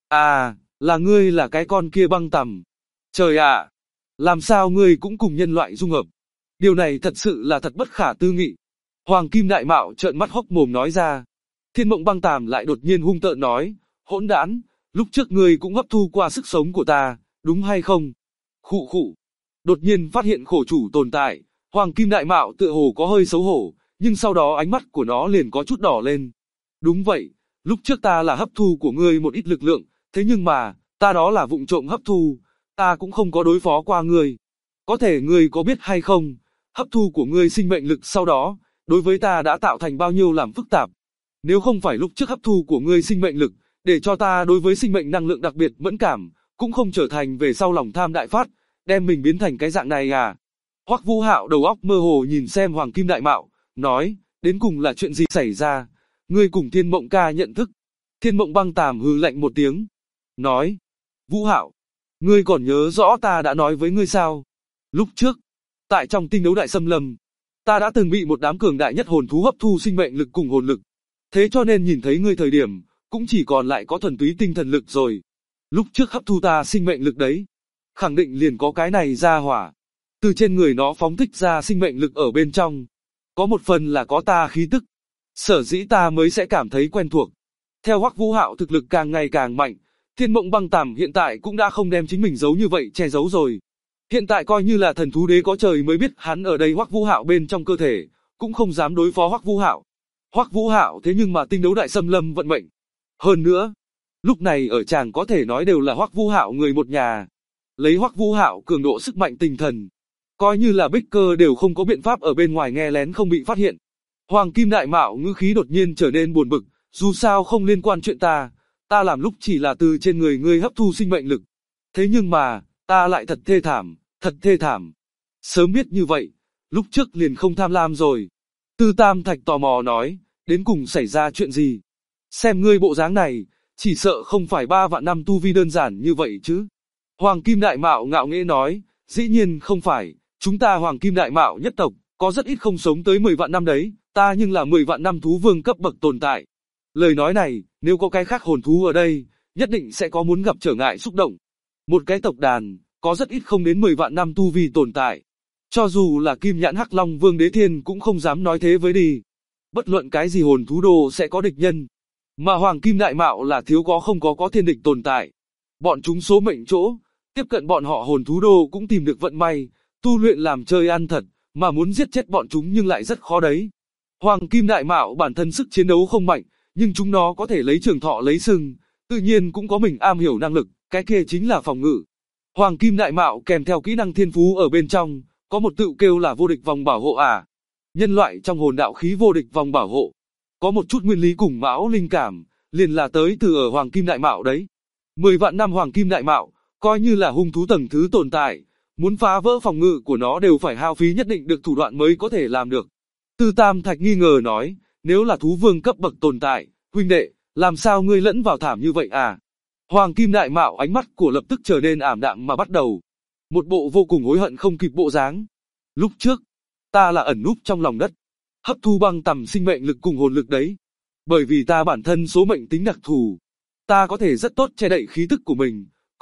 À, là ngươi là cái con kia Băng Tằm. Trời ạ, làm sao ngươi cũng cùng nhân loại dung hợp? Điều này thật sự là thật bất khả tư nghị. Hoàng Kim Đại Mạo trợn mắt hốc mồm nói ra. Thiên Mộng Băng Tàm lại đột nhiên hung tợn nói, hỗn đản, lúc trước ngươi cũng hấp thu qua sức sống của ta, đúng hay không? Khụ khụ. Đột nhiên phát hiện khổ chủ tồn tại, Hoàng Kim Đại Mạo tựa hồ có hơi xấu hổ, nhưng sau đó ánh mắt của nó liền có chút đỏ lên. Đúng vậy, lúc trước ta là hấp thu của ngươi một ít lực lượng, thế nhưng mà, ta đó là vụng trộm hấp thu, ta cũng không có đối phó qua ngươi. Có thể ngươi có biết hay không, hấp thu của ngươi sinh mệnh lực sau đó, đối với ta đã tạo thành bao nhiêu làm phức tạp. Nếu không phải lúc trước hấp thu của ngươi sinh mệnh lực, để cho ta đối với sinh mệnh năng lượng đặc biệt mẫn cảm, cũng không trở thành về sau lòng tham đại phát, đem mình biến thành cái dạng này à. Hoắc Vũ Hạo đầu óc mơ hồ nhìn xem Hoàng Kim Đại Mạo, nói, đến cùng là chuyện gì xảy ra, ngươi cùng Thiên Mộng ca nhận thức. Thiên Mộng Băng Tàm hừ lạnh một tiếng, nói, Vũ Hạo, ngươi còn nhớ rõ ta đã nói với ngươi sao? Lúc trước, tại trong tinh đấu đại xâm lâm, ta đã từng bị một đám cường đại nhất hồn thú hấp thu sinh mệnh lực cùng hồn lực. Thế cho nên nhìn thấy ngươi thời điểm, cũng chỉ còn lại có thuần túy tinh thần lực rồi. Lúc trước hấp thu ta sinh mệnh lực đấy, khẳng định liền có cái này ra hỏa. Từ trên người nó phóng thích ra sinh mệnh lực ở bên trong. Có một phần là có ta khí tức. Sở dĩ ta mới sẽ cảm thấy quen thuộc. Theo Hoắc Vũ Hạo thực lực càng ngày càng mạnh, Thiên Mộng Băng Tàm hiện tại cũng đã không đem chính mình giấu như vậy che giấu rồi. Hiện tại coi như là thần thú đế có trời mới biết hắn ở đây Hoắc Vũ Hạo bên trong cơ thể, cũng không dám đối phó Hoắc Vũ Hạo. Hoắc Vũ Hạo thế nhưng mà tinh đấu đại xâm lâm vận mệnh. Hơn nữa, lúc này ở chàng có thể nói đều là Hoắc Vũ Hạo người một nhà. Lấy Hoắc Vũ Hạo cường độ sức mạnh tinh thần, coi như là Bích Cơ đều không có biện pháp ở bên ngoài nghe lén không bị phát hiện. Hoàng Kim Đại Mạo ngữ khí đột nhiên trở nên buồn bực, dù sao không liên quan chuyện ta làm lúc chỉ là từ trên người ngươi hấp thu sinh mệnh lực. Thế nhưng mà, ta lại thật thê thảm, thật thê thảm. Sớm biết như vậy, lúc trước liền không tham lam rồi. Tư Tam Thạch tò mò nói, đến cùng xảy ra chuyện gì? Xem ngươi bộ dáng này, chỉ sợ không phải 3 vạn năm tu vi đơn giản như vậy chứ. Hoàng Kim Đại Mạo ngạo nghễ nói, dĩ nhiên không phải, chúng ta Hoàng Kim Đại Mạo nhất tộc, có rất ít không sống tới 10 vạn năm đấy, ta nhưng là 10 vạn năm thú vương cấp bậc tồn tại. Lời nói này, nếu có cái khác hồn thú ở đây, nhất định sẽ có muốn gặp trở ngại xúc động. Một cái tộc đàn, có rất ít không đến 10 vạn năm tu vi tồn tại. Cho dù là Kim Nhãn Hắc Long Vương Đế Thiên cũng không dám nói thế với đi. Bất luận cái gì hồn thú đồ sẽ có địch nhân. Mà Hoàng Kim Đại Mạo là thiếu có không có thiên địch tồn tại. Bọn chúng số mệnh chỗ, tiếp cận bọn họ hồn thú đồ cũng tìm được vận may, tu luyện làm chơi ăn thật, mà muốn giết chết bọn chúng nhưng lại rất khó đấy. Hoàng Kim Đại Mạo bản thân sức chiến đấu không mạnh, nhưng chúng nó có thể lấy trường thọ lấy sừng, tự nhiên cũng có mình am hiểu năng lực, cái kia chính là phòng ngự. Hoàng Kim Đại Mạo kèm theo kỹ năng thiên phú ở bên trong, có một tự kêu là vô địch vòng bảo hộ à. Nhân loại trong hồn đạo khí vô địch vòng bảo hộ, có một chút nguyên lý cùng mão linh cảm, liền là tới từ ở Hoàng Kim Đại Mạo đấy. 10 vạn năm Hoàng Kim Đại Mạo, coi như là hung thú tầng thứ tồn tại, muốn phá vỡ phòng ngự của nó đều phải hao phí nhất định được thủ đoạn mới có thể làm được. Tư Tam Thạch nghi ngờ nói, nếu là thú vương cấp bậc tồn tại, huynh đệ, làm sao ngươi lẫn vào thảm như vậy à? Hoàng Kim Đại Mạo ánh mắt của lập tức trở nên ảm đạm mà bắt đầu. Một bộ vô cùng hối hận không kịp bộ dáng. Lúc trước, ta là ẩn núp trong lòng đất, hấp thu băng tầm sinh mệnh lực cùng hồn lực đấy. Bởi vì ta bản thân số mệnh tính đặc thù, ta có thể rất tốt che đậy khí tức của mình,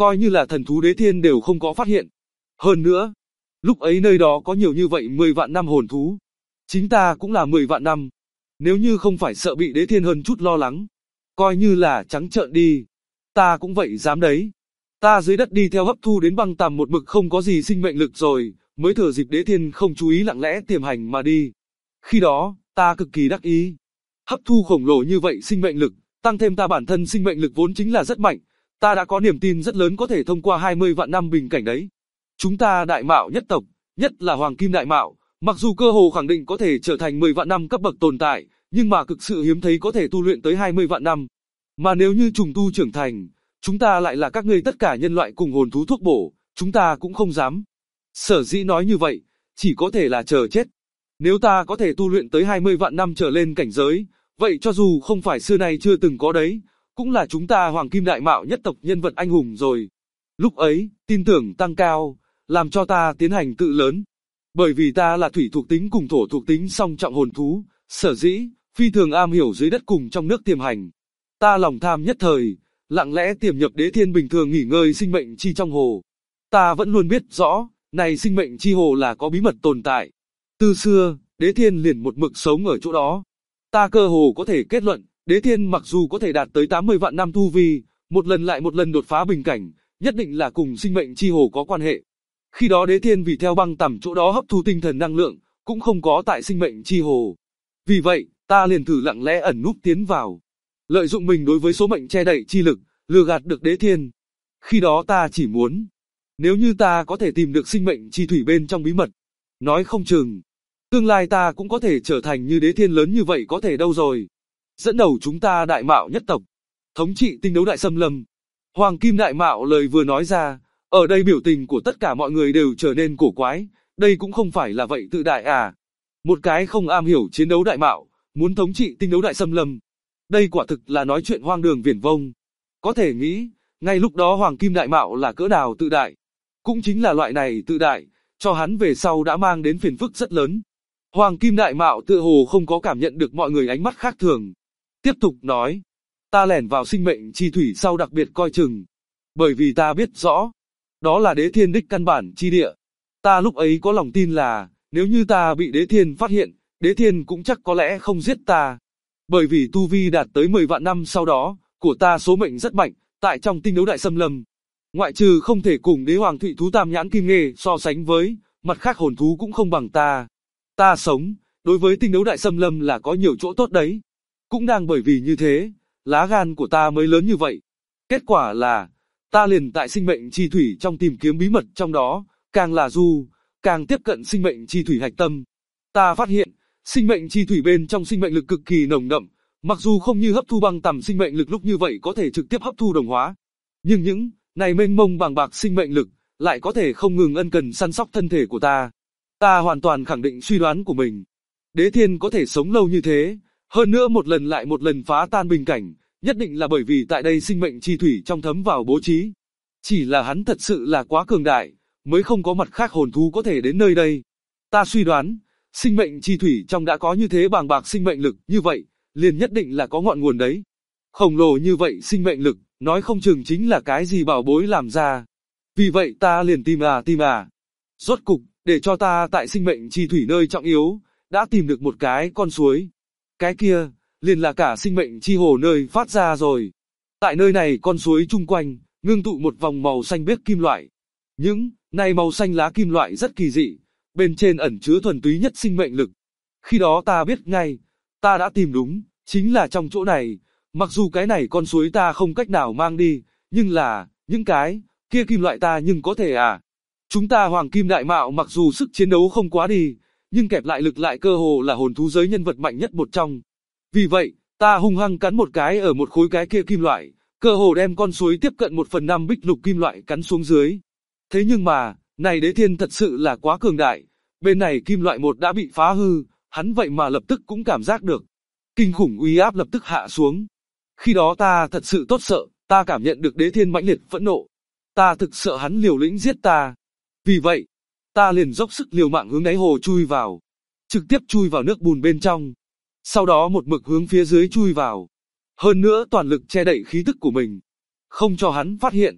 coi như là thần thú đế thiên đều không có phát hiện. Hơn nữa, lúc ấy nơi đó có nhiều như vậy 10 vạn năm hồn thú. Chính ta cũng là 10 vạn năm. Nếu như không phải sợ bị đế thiên hơn chút lo lắng, coi như là trắng trợn đi. Ta cũng vậy dám đấy. Ta dưới đất đi theo hấp thu đến băng tầm một mực không có gì sinh mệnh lực rồi, mới thừa dịp đế thiên không chú ý lặng lẽ tiềm hành mà đi. Khi đó, ta cực kỳ đắc ý. Hấp thu khổng lồ như vậy sinh mệnh lực, tăng thêm ta bản thân sinh mệnh lực vốn chính là rất mạnh. Ta đã có niềm tin rất lớn có thể thông qua 20 vạn năm bình cảnh đấy. Chúng ta đại mạo nhất tộc, nhất là hoàng kim đại mạo, mặc dù cơ hồ khẳng định có thể trở thành 10 vạn năm cấp bậc tồn tại, nhưng mà cực sự hiếm thấy có thể tu luyện tới 20 vạn năm. Mà nếu như trùng tu trưởng thành, chúng ta lại là các ngươi tất cả nhân loại cùng hồn thú thuốc bổ, chúng ta cũng không dám. Sở dĩ nói như vậy, chỉ có thể là chờ chết. Nếu ta có thể tu luyện tới 20 vạn năm trở lên cảnh giới, vậy cho dù không phải xưa nay chưa từng có đấy, cũng là chúng ta hoàng kim đại mạo nhất tộc nhân vật anh hùng rồi. Lúc ấy, tin tưởng tăng cao, làm cho ta tiến hành tự lớn. Bởi vì ta là thủy thuộc tính cùng thổ thuộc tính song trọng hồn thú, sở dĩ, phi thường am hiểu dưới đất cùng trong nước tiềm hành. Ta lòng tham nhất thời, lặng lẽ tiềm nhập đế thiên bình thường nghỉ ngơi sinh mệnh chi trong hồ. Ta vẫn luôn biết rõ, này sinh mệnh chi hồ là có bí mật tồn tại. Từ xưa, đế thiên liền một mực sống ở chỗ đó. Ta cơ hồ có thể kết luận, đế thiên mặc dù có thể đạt tới 80 vạn năm tu vi, một lần lại một lần đột phá bình cảnh, nhất định là cùng sinh mệnh chi hồ có quan hệ. Khi đó đế thiên vì theo băng tầm chỗ đó hấp thu tinh thần năng lượng, cũng không có tại sinh mệnh chi hồ. Vì vậy, ta liền thử lặng lẽ ẩn núp tiến vào. Lợi dụng mình đối với số mệnh che đậy chi lực, lừa gạt được đế thiên. Khi đó ta chỉ muốn, nếu như ta có thể tìm được sinh mệnh chi thủy bên trong bí mật, nói không chừng, tương lai ta cũng có thể trở thành như đế thiên lớn như vậy có thể đâu rồi. Dẫn đầu chúng ta đại mạo nhất tộc, thống trị tinh đấu đại xâm lâm. Hoàng kim đại mạo lời vừa nói ra, ở đây biểu tình của tất cả mọi người đều trở nên cổ quái, đây cũng không phải là vậy tự đại à. Một cái không am hiểu chiến đấu đại mạo, muốn thống trị tinh đấu đại xâm lâm. Đây quả thực là nói chuyện hoang đường viển vông. Có thể nghĩ, ngay lúc đó hoàng kim đại mạo là cỡ nào tự đại. Cũng chính là loại này tự đại, cho hắn về sau đã mang đến phiền phức rất lớn. Hoàng kim đại mạo tựa hồ không có cảm nhận được mọi người ánh mắt khác thường. Tiếp tục nói, ta lẻn vào sinh mệnh chi thủy sau đặc biệt coi chừng. Bởi vì ta biết rõ, đó là đế thiên đích căn bản chi địa. Ta lúc ấy có lòng tin là, nếu như ta bị đế thiên phát hiện, đế thiên cũng chắc có lẽ không giết ta. Bởi vì tu vi đạt tới 10 vạn năm sau đó, của ta số mệnh rất mạnh, tại trong tinh đấu đại xâm lâm. Ngoại trừ không thể cùng đế hoàng thụy thú tam nhãn kim nghê so sánh với, mặt khác hồn thú cũng không bằng ta. Ta sống, đối với tinh đấu đại xâm lâm là có nhiều chỗ tốt đấy. Cũng đang bởi vì như thế, lá gan của ta mới lớn như vậy. Kết quả là, ta liền tại sinh mệnh chi thủy trong tìm kiếm bí mật trong đó, càng là càng tiếp cận sinh mệnh chi thủy hạch tâm. Ta phát hiện, sinh mệnh chi thủy bên trong sinh mệnh lực cực kỳ nồng đậm, mặc dù không như hấp thu băng tầm sinh mệnh lực lúc như vậy có thể trực tiếp hấp thu đồng hóa. Nhưng những này mênh mông bàng bạc sinh mệnh lực, lại có thể không ngừng ân cần săn sóc thân thể của ta. Ta hoàn toàn khẳng định suy đoán của mình. Đế thiên có thể sống lâu như thế, hơn nữa một lần lại một lần phá tan bình cảnh, nhất định là bởi vì tại đây sinh mệnh chi thủy trong thấm vào bố trí. Chỉ là hắn thật sự là quá cường đại, mới không có mặt khác hồn thú có thể đến nơi đây. Ta suy đoán, sinh mệnh chi thủy trong đã có như thế bàng bạc sinh mệnh lực như vậy, liền nhất định là có ngọn nguồn đấy. Khổng lồ như vậy sinh mệnh lực, nói không chừng chính là cái gì bảo bối làm ra. Vì vậy ta liền tìm à. Rốt cục, để cho ta tại sinh mệnh chi thủy nơi trọng yếu, đã tìm được một cái con suối. Cái kia, liền là cả sinh mệnh chi hồ nơi phát ra rồi. Tại nơi này con suối chung quanh, ngưng tụ một vòng màu xanh biếc kim loại. Những này màu xanh lá kim loại rất kỳ dị, bên trên ẩn chứa thuần túy nhất sinh mệnh lực. Khi đó ta biết ngay, ta đã tìm đúng, chính là trong chỗ này. Mặc dù cái này con suối ta không cách nào mang đi, nhưng là, những cái kia kim loại ta nhưng có thể à. Chúng ta hoàng kim đại mạo mặc dù sức chiến đấu không quá đi, nhưng kẹp lại lực lại cơ hồ là hồn thú giới nhân vật mạnh nhất một trong. Vì vậy, ta hung hăng cắn một cái ở một khối cái kia kim loại, cơ hồ đem con suối tiếp cận 1/5 bích lục kim loại cắn xuống dưới. Thế nhưng mà, này đế thiên thật sự là quá cường đại, bên này kim loại một đã bị phá hư, hắn vậy mà lập tức cũng cảm giác được. Kinh khủng uy áp lập tức hạ xuống. Khi đó ta thật sự tốt sợ, ta cảm nhận được đế thiên mãnh liệt phẫn nộ. Ta thực sợ hắn liều lĩnh giết ta. Vì vậy, ta liền dốc sức liều mạng hướng đáy hồ chui vào. Trực tiếp chui vào nước bùn bên trong. Sau đó một mực hướng phía dưới chui vào. Hơn nữa toàn lực che đậy khí tức của mình. Không cho hắn phát hiện.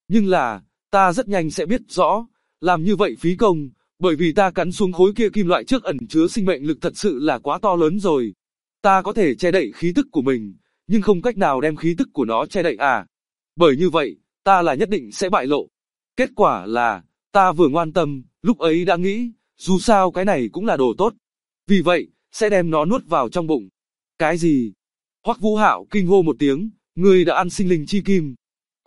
Nhưng là, ta rất nhanh sẽ biết rõ, làm như vậy phí công, bởi vì ta cắn xuống khối kia kim loại trước ẩn chứa sinh mệnh lực thật sự là quá to lớn rồi. Ta có thể che đậy khí tức của mình, nhưng không cách nào đem khí tức của nó che đậy à. Bởi như vậy, ta là nhất định sẽ bại lộ. Kết quả là, ta vừa ngoan tâm, lúc ấy đã nghĩ, dù sao cái này cũng là đồ tốt. Vì vậy, sẽ đem nó nuốt vào trong bụng. Cái gì? Hoắc Vũ Hạo kinh hô một tiếng, ngươi đã ăn sinh linh chi kim.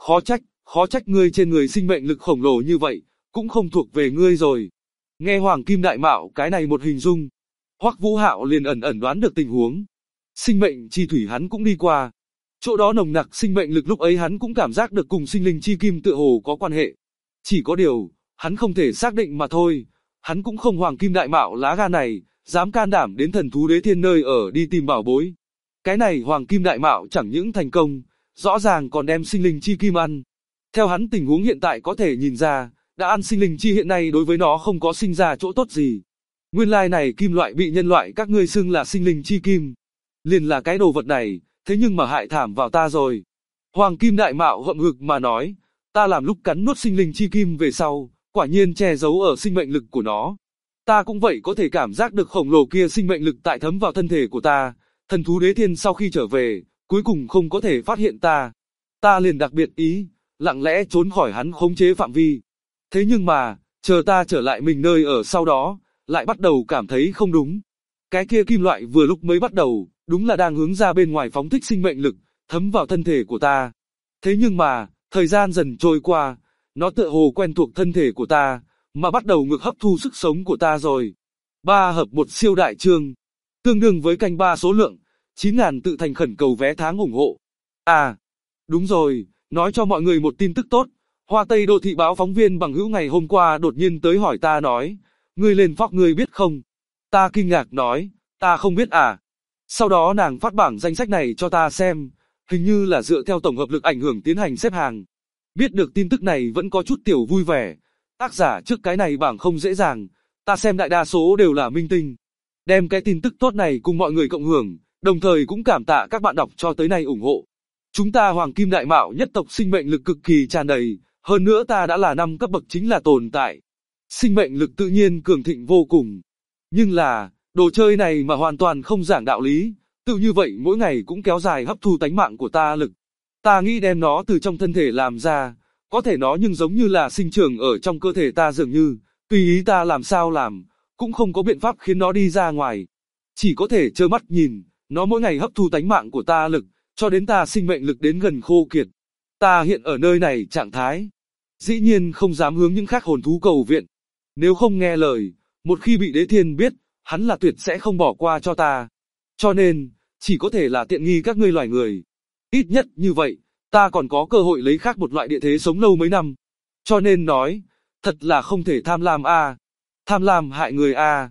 Khó trách ngươi trên người sinh mệnh lực khổng lồ như vậy, cũng không thuộc về ngươi rồi. Nghe Hoàng Kim Đại Mạo cái này một hình dung, Hoắc Vũ Hạo liền ẩn ẩn đoán được tình huống. Sinh mệnh chi thủy hắn cũng đi qua. Chỗ đó nồng nặc sinh mệnh lực lúc ấy hắn cũng cảm giác được cùng sinh linh chi kim tựa hồ có quan hệ. Chỉ có điều, hắn không thể xác định mà thôi. Hắn cũng không Hoàng Kim Đại Mạo lá gan này, dám can đảm đến thần thú đế thiên nơi ở đi tìm bảo bối. Cái này Hoàng Kim Đại Mạo chẳng những thành công, rõ ràng còn đem sinh linh chi kim ăn. Theo hắn tình huống hiện tại có thể nhìn ra, đã ăn sinh linh chi hiện nay đối với nó không có sinh ra chỗ tốt gì. Nguyên lai này kim loại bị nhân loại các ngươi xưng là sinh linh chi kim. Liền là cái đồ vật này, thế nhưng mà hại thảm vào ta rồi. Hoàng Kim Đại Mạo hậm hực mà nói, ta làm lúc cắn nuốt sinh linh chi kim về sau, quả nhiên che giấu ở sinh mệnh lực của nó. Ta cũng vậy có thể cảm giác được khổng lồ kia sinh mệnh lực tại thấm vào thân thể của ta. Thần thú đế thiên sau khi trở về, cuối cùng không có thể phát hiện ta. Ta liền đặc biệt ý, lặng lẽ trốn khỏi hắn khống chế phạm vi. Thế nhưng mà, chờ ta trở lại mình nơi ở sau đó, lại bắt đầu cảm thấy không đúng. Cái kia kim loại vừa lúc mới bắt đầu, đúng là đang hướng ra bên ngoài phóng thích sinh mệnh lực, thấm vào thân thể của ta. Thế nhưng mà, thời gian dần trôi qua, nó tựa hồ quen thuộc thân thể của ta, mà bắt đầu ngược hấp thu sức sống của ta rồi. 3 hợp 1 siêu đại chương, tương đương với canh 3 số lượng, 9.000 tự thành khẩn cầu vé tháng ủng hộ. À, đúng rồi, nói cho mọi người một tin tức tốt. Hoa Tây Đô Thị Báo phóng viên Bằng Hữu ngày hôm qua đột nhiên tới hỏi ta nói, ngươi lên phóc ngươi biết không? Ta kinh ngạc nói, ta không biết à. Sau đó nàng phát bảng danh sách này cho ta xem, hình như là dựa theo tổng hợp lực ảnh hưởng tiến hành xếp hàng. Biết được tin tức này vẫn có chút tiểu vui vẻ. Tác giả trước cái này bảng không dễ dàng, ta xem đại đa số đều là minh tinh. Đem cái tin tức tốt này cùng mọi người cộng hưởng, đồng thời cũng cảm tạ các bạn đọc cho tới nay ủng hộ. Chúng ta Hoàng Kim Đại Mạo nhất tộc sinh mệnh lực cực kỳ tràn đầy, hơn nữa ta đã là 5 cấp bậc chính là tồn tại. Sinh mệnh lực tự nhiên cường thịnh vô cùng. Nhưng là, đồ chơi này mà hoàn toàn không giảng đạo lý, tự như vậy mỗi ngày cũng kéo dài hấp thu tánh mạng của ta lực. Ta nghĩ đem nó từ trong thân thể làm ra, có thể nó nhưng giống như là sinh trưởng ở trong cơ thể ta dường như, tùy ý ta làm sao làm, cũng không có biện pháp khiến nó đi ra ngoài. Chỉ có thể trơ mắt nhìn, nó mỗi ngày hấp thu tánh mạng của ta lực, cho đến ta sinh mệnh lực đến gần khô kiệt. Ta hiện ở nơi này trạng thái, dĩ nhiên không dám hướng những khác hồn thú cầu viện. Nếu không nghe lời, một khi bị đế thiên biết, hắn là tuyệt sẽ không bỏ qua cho ta. Cho nên, chỉ có thể là tiện nghi các ngươi loài người. Ít nhất như vậy, ta còn có cơ hội lấy khác một loại địa thế sống lâu mấy năm. Cho nên nói, thật là không thể tham lam a. Tham lam hại người a.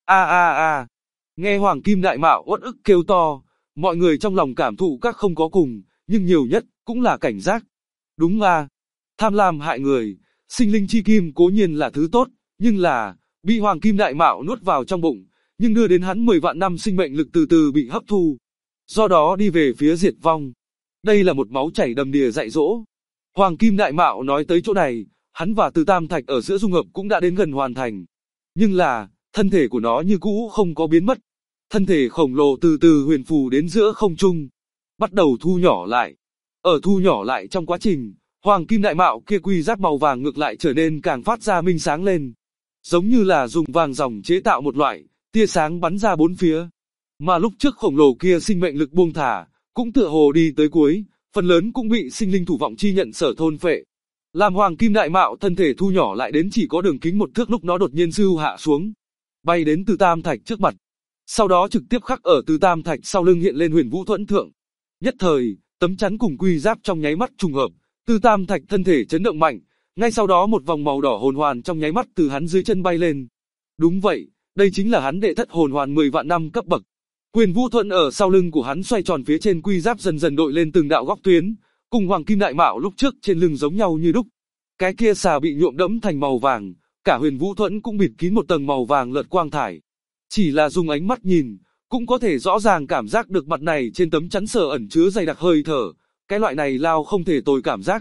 A. Nghe Hoàng Kim Đại Mạo uất ức kêu to, mọi người trong lòng cảm thụ các không có cùng, nhưng nhiều nhất cũng là cảnh giác. Đúng a. Tham lam hại người, sinh linh chi kim cố nhiên là thứ tốt, nhưng là bị Hoàng Kim Đại Mạo nuốt vào trong bụng, nhưng đưa đến hắn 10 vạn năm sinh mệnh lực từ từ bị hấp thu, do đó đi về phía diệt vong. Đây là một máu chảy đầm đìa dạy dỗ. Hoàng Kim Đại Mạo nói tới chỗ này, hắn và Từ Tam Thạch ở giữa dung hợp cũng đã đến gần hoàn thành. Nhưng là, thân thể của nó như cũ không có biến mất. Thân thể khổng lồ từ từ huyền phù đến giữa không trung, bắt đầu thu nhỏ lại. Ở thu nhỏ lại trong quá trình, Hoàng Kim Đại Mạo kia quy giáp màu vàng ngược lại trở nên càng phát ra minh sáng lên. Giống như là dùng vàng ròng chế tạo một loại, tia sáng bắn ra bốn phía. Mà lúc trước khổng lồ kia sinh mệnh lực buông thả, cũng tựa hồ đi tới cuối, phần lớn cũng bị sinh linh thủ vọng chi nhận sở thôn phệ. Làm Hoàng Kim Đại Mạo thân thể thu nhỏ lại đến chỉ có đường kính 1 thước lúc nó đột nhiên sưu hạ xuống, bay đến Từ Tam Thạch trước mặt. Sau đó trực tiếp khắc ở Từ Tam Thạch sau lưng hiện lên Huyền Vũ Thuẫn Thượng. Nhất thời, tấm chắn cùng quy giáp trong nháy mắt trùng hợp, Từ Tam Thạch thân thể chấn động mạnh, ngay sau đó một vòng màu đỏ hồn hoàn trong nháy mắt từ hắn dưới chân bay lên. Đúng vậy, đây chính là hắn đệ thất hồn hoàn 10 vạn năm cấp bậc. Huyền Vũ Thuẫn ở sau lưng của hắn xoay tròn phía trên quy giáp dần dần đội lên từng đạo góc tuyến, cùng Hoàng Kim Đại Mạo lúc trước trên lưng giống nhau như đúc. Cái kia xà bị nhuộm đẫm thành màu vàng, cả Huyền Vũ Thuẫn cũng bịt kín một tầng màu vàng lợt quang thải. Chỉ là dùng ánh mắt nhìn, cũng có thể rõ ràng cảm giác được mặt này trên tấm chắn sở ẩn chứa dày đặc hơi thở. Cái loại này lao không thể tồi cảm giác,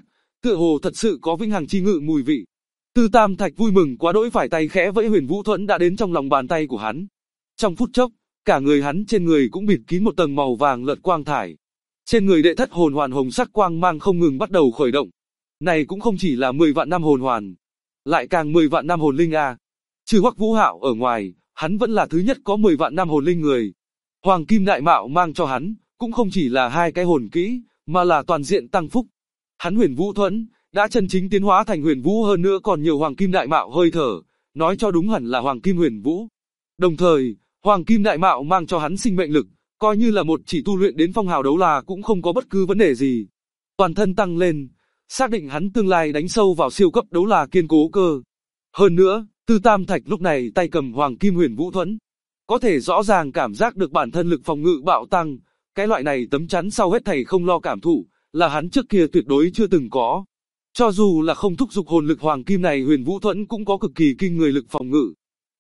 tựa hồ thật sự có vĩnh hằng chi ngự mùi vị. Tư Tam Thạch vui mừng quá đỗi, phải tay khẽ vẫy, Huyền Vũ Thuẫn đã đến trong lòng bàn tay của hắn. Trong phút chốc, cả người hắn trên người cũng bịt kín một tầng màu vàng lợt quang thải. Trên người đệ thất hồn hoàn hồng sắc quang mang không ngừng bắt đầu khởi động. Này cũng không chỉ là 10 vạn năm hồn hoàn, lại càng 10 vạn năm hồn linh a. Trừ Hoắc Vũ Hạo ở ngoài, hắn vẫn là thứ nhất có 10 vạn năm hồn linh người. Hoàng Kim Đại Mạo mang cho hắn, cũng không chỉ là 2 cái hồn kỹ, mà là toàn diện tăng phúc. Hắn Huyền Vũ Thuẫn đã chân chính tiến hóa thành Huyền Vũ, hơn nữa còn nhiều Hoàng Kim Đại Mạo hơi thở, nói cho đúng hẳn là Hoàng Kim Huyền Vũ. Đồng thời, Hoàng Kim Đại Mạo mang cho hắn sinh mệnh lực, coi như là một chỉ tu luyện đến phong hào đấu la cũng không có bất cứ vấn đề gì. Toàn thân tăng lên, xác định hắn tương lai đánh sâu vào siêu cấp đấu la kiên cố cơ. Hơn nữa, Tư Tam Thạch lúc này tay cầm Hoàng Kim Huyền Vũ Thuẫn, có thể rõ ràng cảm giác được bản thân lực phòng ngự bạo tăng, cái loại này tấm chắn sau hết thảy không lo cảm thụ, là hắn trước kia tuyệt đối chưa từng có. Cho dù là không thúc dục hồn lực Hoàng Kim này, Huyền Vũ Thuẫn cũng có cực kỳ kinh người lực phòng ngự.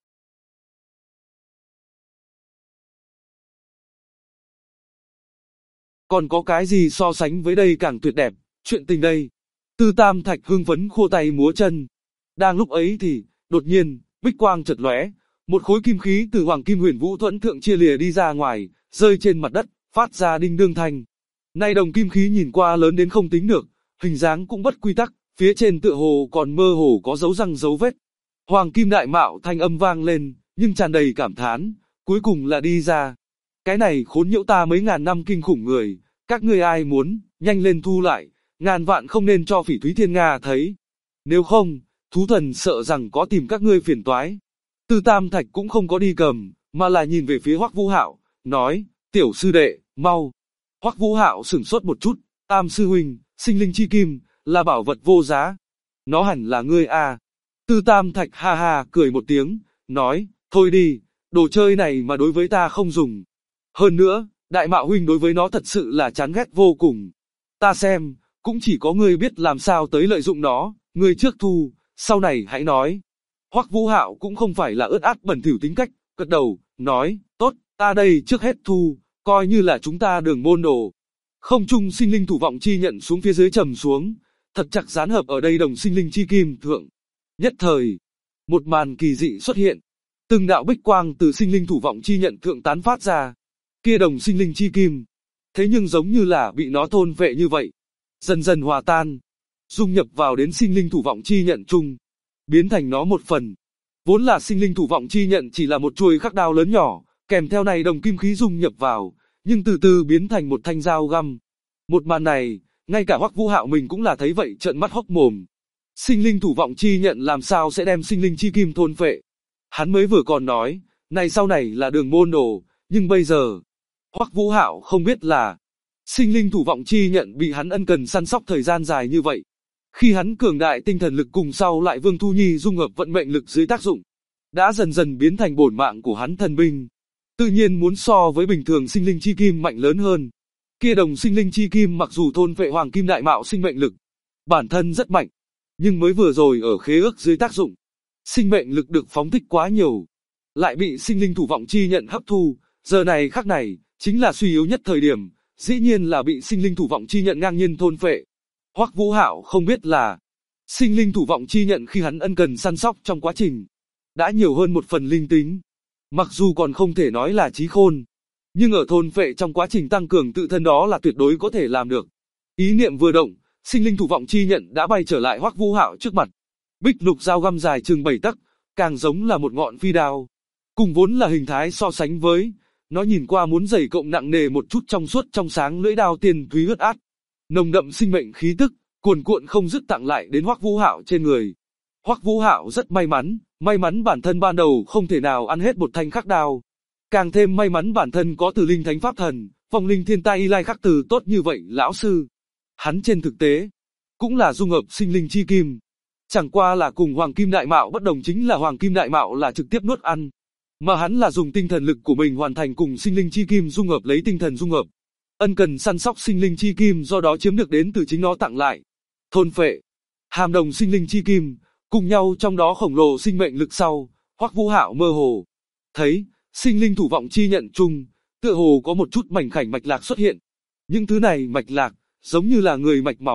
Còn có cái gì so sánh với đây càng tuyệt đẹp, chuyện tình đây. Tư Tam Thạch hưng phấn khô tay múa chân. Đang lúc ấy thì, đột nhiên, bích quang chợt lóe, một khối kim khí từ Hoàng Kim Huyền Vũ Thuẫn thượng chia lìa đi ra ngoài, rơi trên mặt đất, phát ra đinh đương thanh. Nay đồng kim khí nhìn qua lớn đến không tính được, hình dáng cũng bất quy tắc, phía trên tựa hồ còn mơ hồ có dấu răng dấu vết. Hoàng Kim Đại Mạo thanh âm vang lên, nhưng tràn đầy cảm thán, cuối cùng là đi ra. Cái này khốn nhiễu ta mấy ngàn năm kinh khủng người, các ngươi ai muốn, nhanh lên thu lại, ngàn vạn không nên cho Phỉ Thúy Thiên Nga thấy. Nếu không, thú thần sợ rằng có tìm các ngươi phiền toái. Tư Tam Thạch cũng không có đi cầm, mà là nhìn về phía Hoắc Vũ Hạo, nói, tiểu sư đệ, mau. Hoắc Vũ Hạo sửng sốt một chút, Tam sư huynh, sinh linh chi kim, là bảo vật vô giá. Nó hẳn là ngươi à. Tư Tam Thạch ha ha cười một tiếng, nói, thôi đi, đồ chơi này mà đối với ta không dùng. Hơn nữa, Đại Mạo huynh đối với nó thật sự là chán ghét vô cùng. Ta xem, cũng chỉ có ngươi biết làm sao tới lợi dụng nó, ngươi trước thu, sau này hãy nói. Hoắc Vũ Hạo cũng không phải là ướt át bẩn thỉu tính cách, gật đầu, nói, tốt, ta đây trước hết thu, coi như là chúng ta đường môn đồ. Không trung sinh linh thủ vọng chi nhận xuống phía dưới trầm xuống, thật chặt dán hợp ở đây đồng sinh linh chi kim thượng. Nhất thời, một màn kỳ dị xuất hiện, từng đạo bích quang từ sinh linh thủ vọng chi nhận thượng tán phát ra. Kia đồng sinh linh chi kim, thế nhưng giống như là bị nó thôn phệ như vậy, dần dần hòa tan, dung nhập vào đến sinh linh thủ vọng chi nhận chung, biến thành nó một phần. Vốn là sinh linh thủ vọng chi nhận chỉ là một chuôi khắc đao lớn nhỏ, kèm theo này đồng kim khí dung nhập vào, nhưng từ từ biến thành một thanh dao găm. Một màn này, ngay cả Hoắc Vũ Hạo mình cũng là thấy vậy trợn mắt hốc mồm. Sinh linh thủ vọng chi nhận làm sao sẽ đem sinh linh chi kim thôn phệ? Hắn mới vừa còn nói, này sau này là đường môn đồ, nhưng bây giờ, Hoắc Vũ Hạo không biết là, sinh linh thủ vọng chi nhận bị hắn ân cần săn sóc thời gian dài như vậy. Khi hắn cường đại tinh thần lực cùng sau lại Vương Thu Nhi dung hợp vận mệnh lực dưới tác dụng, đã dần dần biến thành bổn mạng của hắn thần binh. Tự nhiên muốn so với bình thường sinh linh chi kim mạnh lớn hơn. Kia đồng sinh linh chi kim mặc dù thôn phệ Hoàng Kim Đại Mạo sinh mệnh lực, bản thân rất mạnh, nhưng mới vừa rồi ở khế ước dưới tác dụng, sinh mệnh lực được phóng thích quá nhiều, lại bị sinh linh thủ vọng chi nhận hấp thu, giờ này khắc này, chính là suy yếu nhất thời điểm, dĩ nhiên là bị sinh linh thủ vọng chi nhận ngang nhiên thôn phệ. Hoắc Vũ Hạo không biết là, sinh linh thủ vọng chi nhận khi hắn ân cần săn sóc trong quá trình, đã nhiều hơn một phần linh tính. Mặc dù còn không thể nói là trí khôn, nhưng ở thôn phệ trong quá trình tăng cường tự thân đó là tuyệt đối có thể làm được. Ý niệm vừa động, sinh linh thủ vọng chi nhận đã bay trở lại Hoắc Vũ Hạo trước mặt. Bích lục dao găm dài chừng 7 tấc, càng giống là một ngọn phi đao. Cùng vốn là hình thái so sánh với, nó nhìn qua muốn dày cộng nặng nề một chút, trong suốt trong sáng, lưỡi đao tiền thúy ướt át, nồng đậm sinh mệnh khí tức, cuồn cuộn không dứt tặng lại đến Hoắc Vũ Hạo trên người. Hoắc Vũ Hạo rất may mắn bản thân ban đầu không thể nào ăn hết một thanh khắc đao. Càng thêm may mắn bản thân có Từ Linh Thánh Pháp Thần, Phong Linh Thiên Tai Y Lai Khắc Từ tốt như vậy lão sư. Hắn trên thực tế, cũng là dung hợp sinh linh chi kim. Chẳng qua là cùng Hoàng Kim Đại Mạo bất đồng chính là Hoàng Kim Đại Mạo là trực tiếp nuốt ăn, mà hắn là dùng tinh thần lực của mình hoàn thành cùng sinh linh chi kim dung hợp, lấy tinh thần dung hợp. Ân cần săn sóc sinh linh chi kim do đó chiếm được đến từ chính nó tặng lại. Thôn phệ, hàm đồng sinh linh chi kim, cùng nhau trong đó khổng lồ sinh mệnh lực sau, Hoắc Vũ Hạo mơ hồ thấy, sinh linh thủ vọng chi nhận chung, tựa hồ có một chút mảnh khảnh mạch lạc xuất hiện. Những thứ này mạch lạc, giống như là người mạch máu,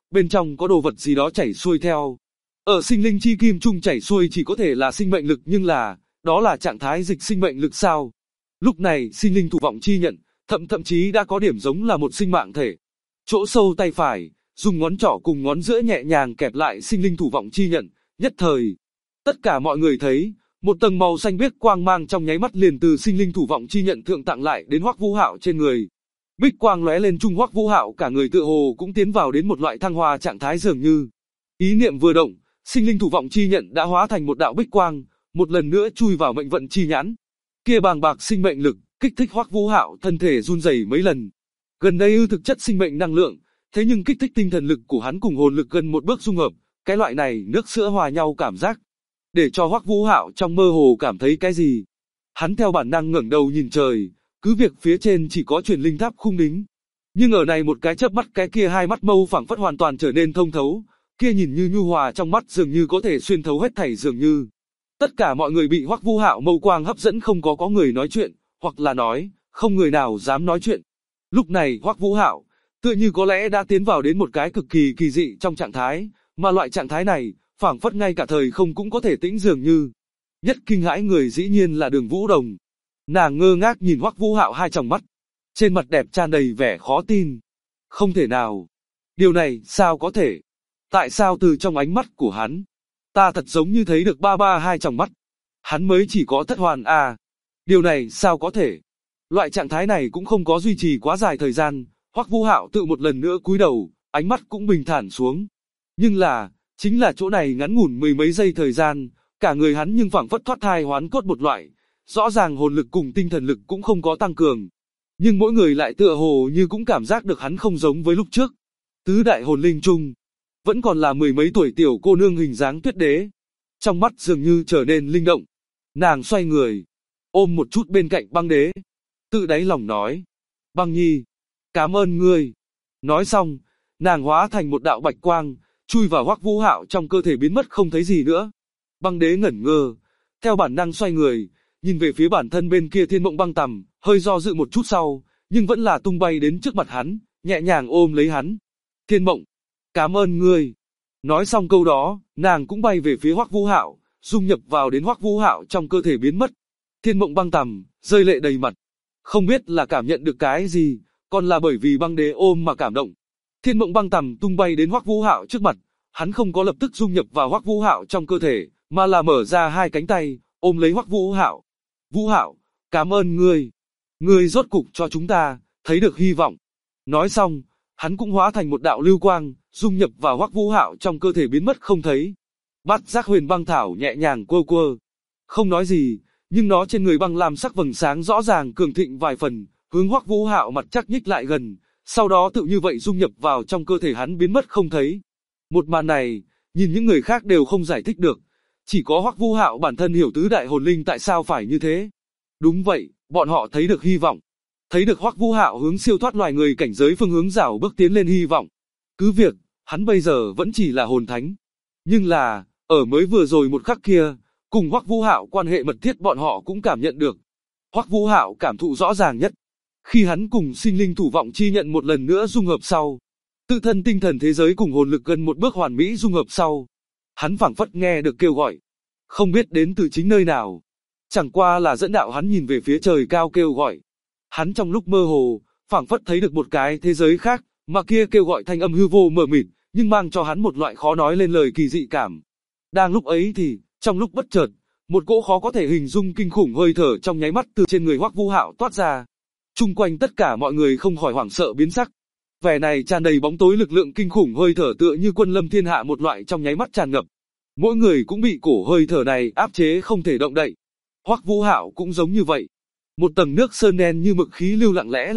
bên trong có đồ vật gì đó chảy xuôi theo. Ở sinh linh chi kim trung chảy xuôi chỉ có thể là sinh mệnh lực, nhưng đó là trạng thái dịch sinh mệnh lực sao? Lúc này sinh linh thủ vọng chi nhận, thậm chí đã có điểm giống là một sinh mạng thể. Chỗ sâu tay phải, dùng ngón trỏ cùng ngón giữa nhẹ nhàng kẹp lại sinh linh thủ vọng chi nhận, nhất thời. Tất cả mọi người thấy, một tầng màu xanh biếc quang mang trong nháy mắt liền từ sinh linh thủ vọng chi nhận thượng tặng lại đến Hoắc Vũ Hạo trên người. Bích quang lóe lên chung, Hoắc Vũ Hạo cả người tựa hồ cũng tiến vào đến một loại thăng hoa trạng thái, dường như ý niệm vừa động, sinh linh thủ vọng chi nhận đã hóa thành một đạo bích quang, một lần nữa chui vào mệnh vận chi nhãn. Kia bàng bạc sinh mệnh lực kích thích Hoắc Vũ Hạo thân thể run rẩy mấy lần. Gần đây thực chất sinh mệnh năng lượng, thế nhưng kích thích tinh thần lực của hắn cùng hồn lực gần một bước dung hợp, cái loại này nước sữa hòa nhau cảm giác, để cho Hoắc Vũ Hạo trong mơ hồ cảm thấy cái gì. Hắn theo bản năng ngẩng đầu nhìn trời, cứ việc phía trên chỉ có truyền linh tháp khung đính, nhưng ở này một cái chớp mắt, cái kia hai mắt mâu phảng phất hoàn toàn trở nên thông thấu, kia nhìn như nhu hòa trong mắt dường như có thể xuyên thấu hết thảy, dường như tất cả mọi người bị Hoắc Vũ Hạo mâu quang hấp dẫn, không có người nói chuyện, hoặc là nói, không người nào dám nói chuyện. Lúc này Hoắc Vũ Hạo tựa như có lẽ đã tiến vào đến một cái cực kỳ kỳ dị trong trạng thái, mà loại trạng thái này, phảng phất ngay cả thời không cũng có thể tĩnh, dường như. Nhất kinh hãi người dĩ nhiên là Đường Vũ Đồng. Nàng ngơ ngác nhìn Hoắc Vũ Hạo hai tròng mắt, trên mặt đẹp tràn đầy vẻ khó tin. Không thể nào, điều này sao có thể? Tại sao từ trong ánh mắt của hắn, ta thật giống như thấy được ba hai tròng mắt. Hắn mới chỉ có thất hoàn à? Điều này sao có thể? Loại trạng thái này cũng không có duy trì quá dài thời gian, Hoắc Vũ Hạo tự một lần nữa cúi đầu, ánh mắt cũng bình thản xuống. Nhưng chính là chỗ này ngắn ngủn mười mấy giây thời gian, cả người hắn nhưng phảng phất thoát thai hoán cốt một loại, rõ ràng hồn lực cùng tinh thần lực cũng không có tăng cường. Nhưng mỗi người lại tựa hồ như cũng cảm giác được hắn không giống với lúc trước. Tứ đại hồn linh chung, vẫn còn là mười mấy tuổi tiểu cô nương hình dáng Tuyết Đế. Trong mắt dường như trở nên linh động. Nàng xoay người, ôm một chút bên cạnh Băng Đế, tự đáy lòng nói: Băng Nhi, cảm ơn ngươi. Nói xong, nàng hóa thành một đạo bạch quang, chui vào Hoắc Vũ Hạo trong cơ thể, biến mất không thấy gì nữa. Băng Đế ngẩn ngơ, theo bản năng xoay người, nhìn về phía bản thân bên kia Thiên Mộng Băng Tầm, hơi do dự một chút sau, nhưng vẫn là tung bay đến trước mặt hắn, nhẹ nhàng ôm lấy hắn. Thiên Mộng, cảm ơn ngươi. Nói xong câu đó, nàng cũng bay về phía Hoắc Vũ Hạo, dung nhập vào đến Hoắc Vũ Hạo trong cơ thể, biến mất. Thiên Mộng Băng Tầm rơi lệ đầy mặt, không biết là cảm nhận được cái gì, còn là bởi vì Băng Đế ôm mà cảm động. Thiên Mộng Băng Tầm tung bay đến Hoắc Vũ Hạo trước mặt, hắn không có lập tức dung nhập vào Hoắc Vũ Hạo trong cơ thể, mà là mở ra hai cánh tay, ôm lấy Hoắc Vũ Hạo. Vũ Hạo, cảm ơn ngươi. Ngươi rốt cục cho chúng ta thấy được hy vọng. Nói xong, hắn cũng hóa thành một đạo lưu quang, dung nhập vào Hoắc Vũ Hạo trong cơ thể, biến mất không thấy. Bát Giác Huyền Băng Thảo nhẹ nhàng quơ quơ, không nói gì, nhưng nó trên người băng lam sắc vầng sáng rõ ràng cường thịnh vài phần, hướng Hoắc Vũ Hạo mặt chắc nhích lại gần, sau đó tự như vậy dung nhập vào trong cơ thể hắn, biến mất không thấy. Một màn này, nhìn những người khác đều không giải thích được, chỉ có Hoắc Vũ Hạo bản thân hiểu tứ đại hồn linh tại sao phải như thế. Đúng vậy, bọn họ thấy được hy vọng, thấy được Hoắc Vũ Hạo hướng siêu thoát loài người cảnh giới phương hướng rảo bước tiến lên hy vọng. Cứ việc, hắn bây giờ vẫn chỉ là hồn thánh, nhưng là, ở mới vừa rồi một khắc kia, cùng Hoắc Vũ Hạo quan hệ mật thiết bọn họ cũng cảm nhận được. Hoắc Vũ Hạo cảm thụ rõ ràng nhất, khi hắn cùng sinh linh thủ vọng chi nhận một lần nữa dung hợp sau, tự thân tinh thần thế giới cùng hồn lực gần một bước hoàn mỹ dung hợp sau, hắn phảng phất nghe được kêu gọi, không biết đến từ chính nơi nào, chẳng qua là dẫn đạo hắn nhìn về phía trời cao kêu gọi. Hắn trong lúc mơ hồ, phảng phất thấy được một cái thế giới khác, mà kia kêu gọi thanh âm hư vô mờ mịt, nhưng mang cho hắn một loại khó nói lên lời kỳ dị cảm. Đang lúc ấy thì, trong lúc bất chợt, một cỗ khó có thể hình dung kinh khủng hơi thở trong nháy mắt từ trên người Hoắc Vũ Hạo toát ra. Chung quanh tất cả mọi người không khỏi hoảng sợ biến sắc. Vẻ này tràn đầy bóng tối lực lượng kinh khủng hơi thở tựa như quân lâm thiên hạ một loại trong nháy mắt tràn ngập. Mỗi người cũng bị cổ hơi thở này áp chế không thể động đậy. Hoắc Vũ Hạo cũng giống như vậy. Một tầng nước sơn đen như mực khí lưu lặng lẽ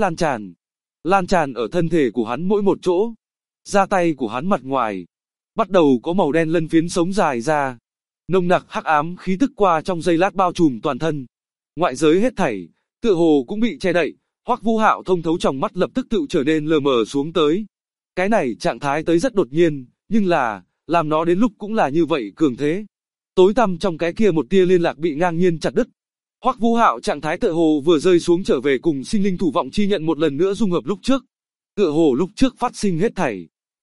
lan tràn ở thân thể của hắn mỗi một chỗ. Da tay của hắn mặt ngoài bắt đầu có màu đen lân phiến sống dài ra. Nồng nặc hắc ám khí tức qua trong giây lát bao trùm toàn thân. Ngoại giới hết thảy, tựa hồ cũng bị che đậy. Hoắc Vũ Hạo thông thấu trong mắt lập tức tự trở nên lờ mờ xuống tới. Cái này trạng thái tới rất đột nhiên, nhưng làm nó đến lúc cũng là như vậy cường thế. Tối tăm trong cái kia một tia liên lạc bị ngang nhiên chặt đứt. Hoắc Vũ Hạo trạng thái tựa hồ vừa rơi xuống trở về cùng sinh linh thủ vọng chi nhận một lần nữa dung hợp lúc trước. Tựa hồ lúc trước phát sinh hết thảy,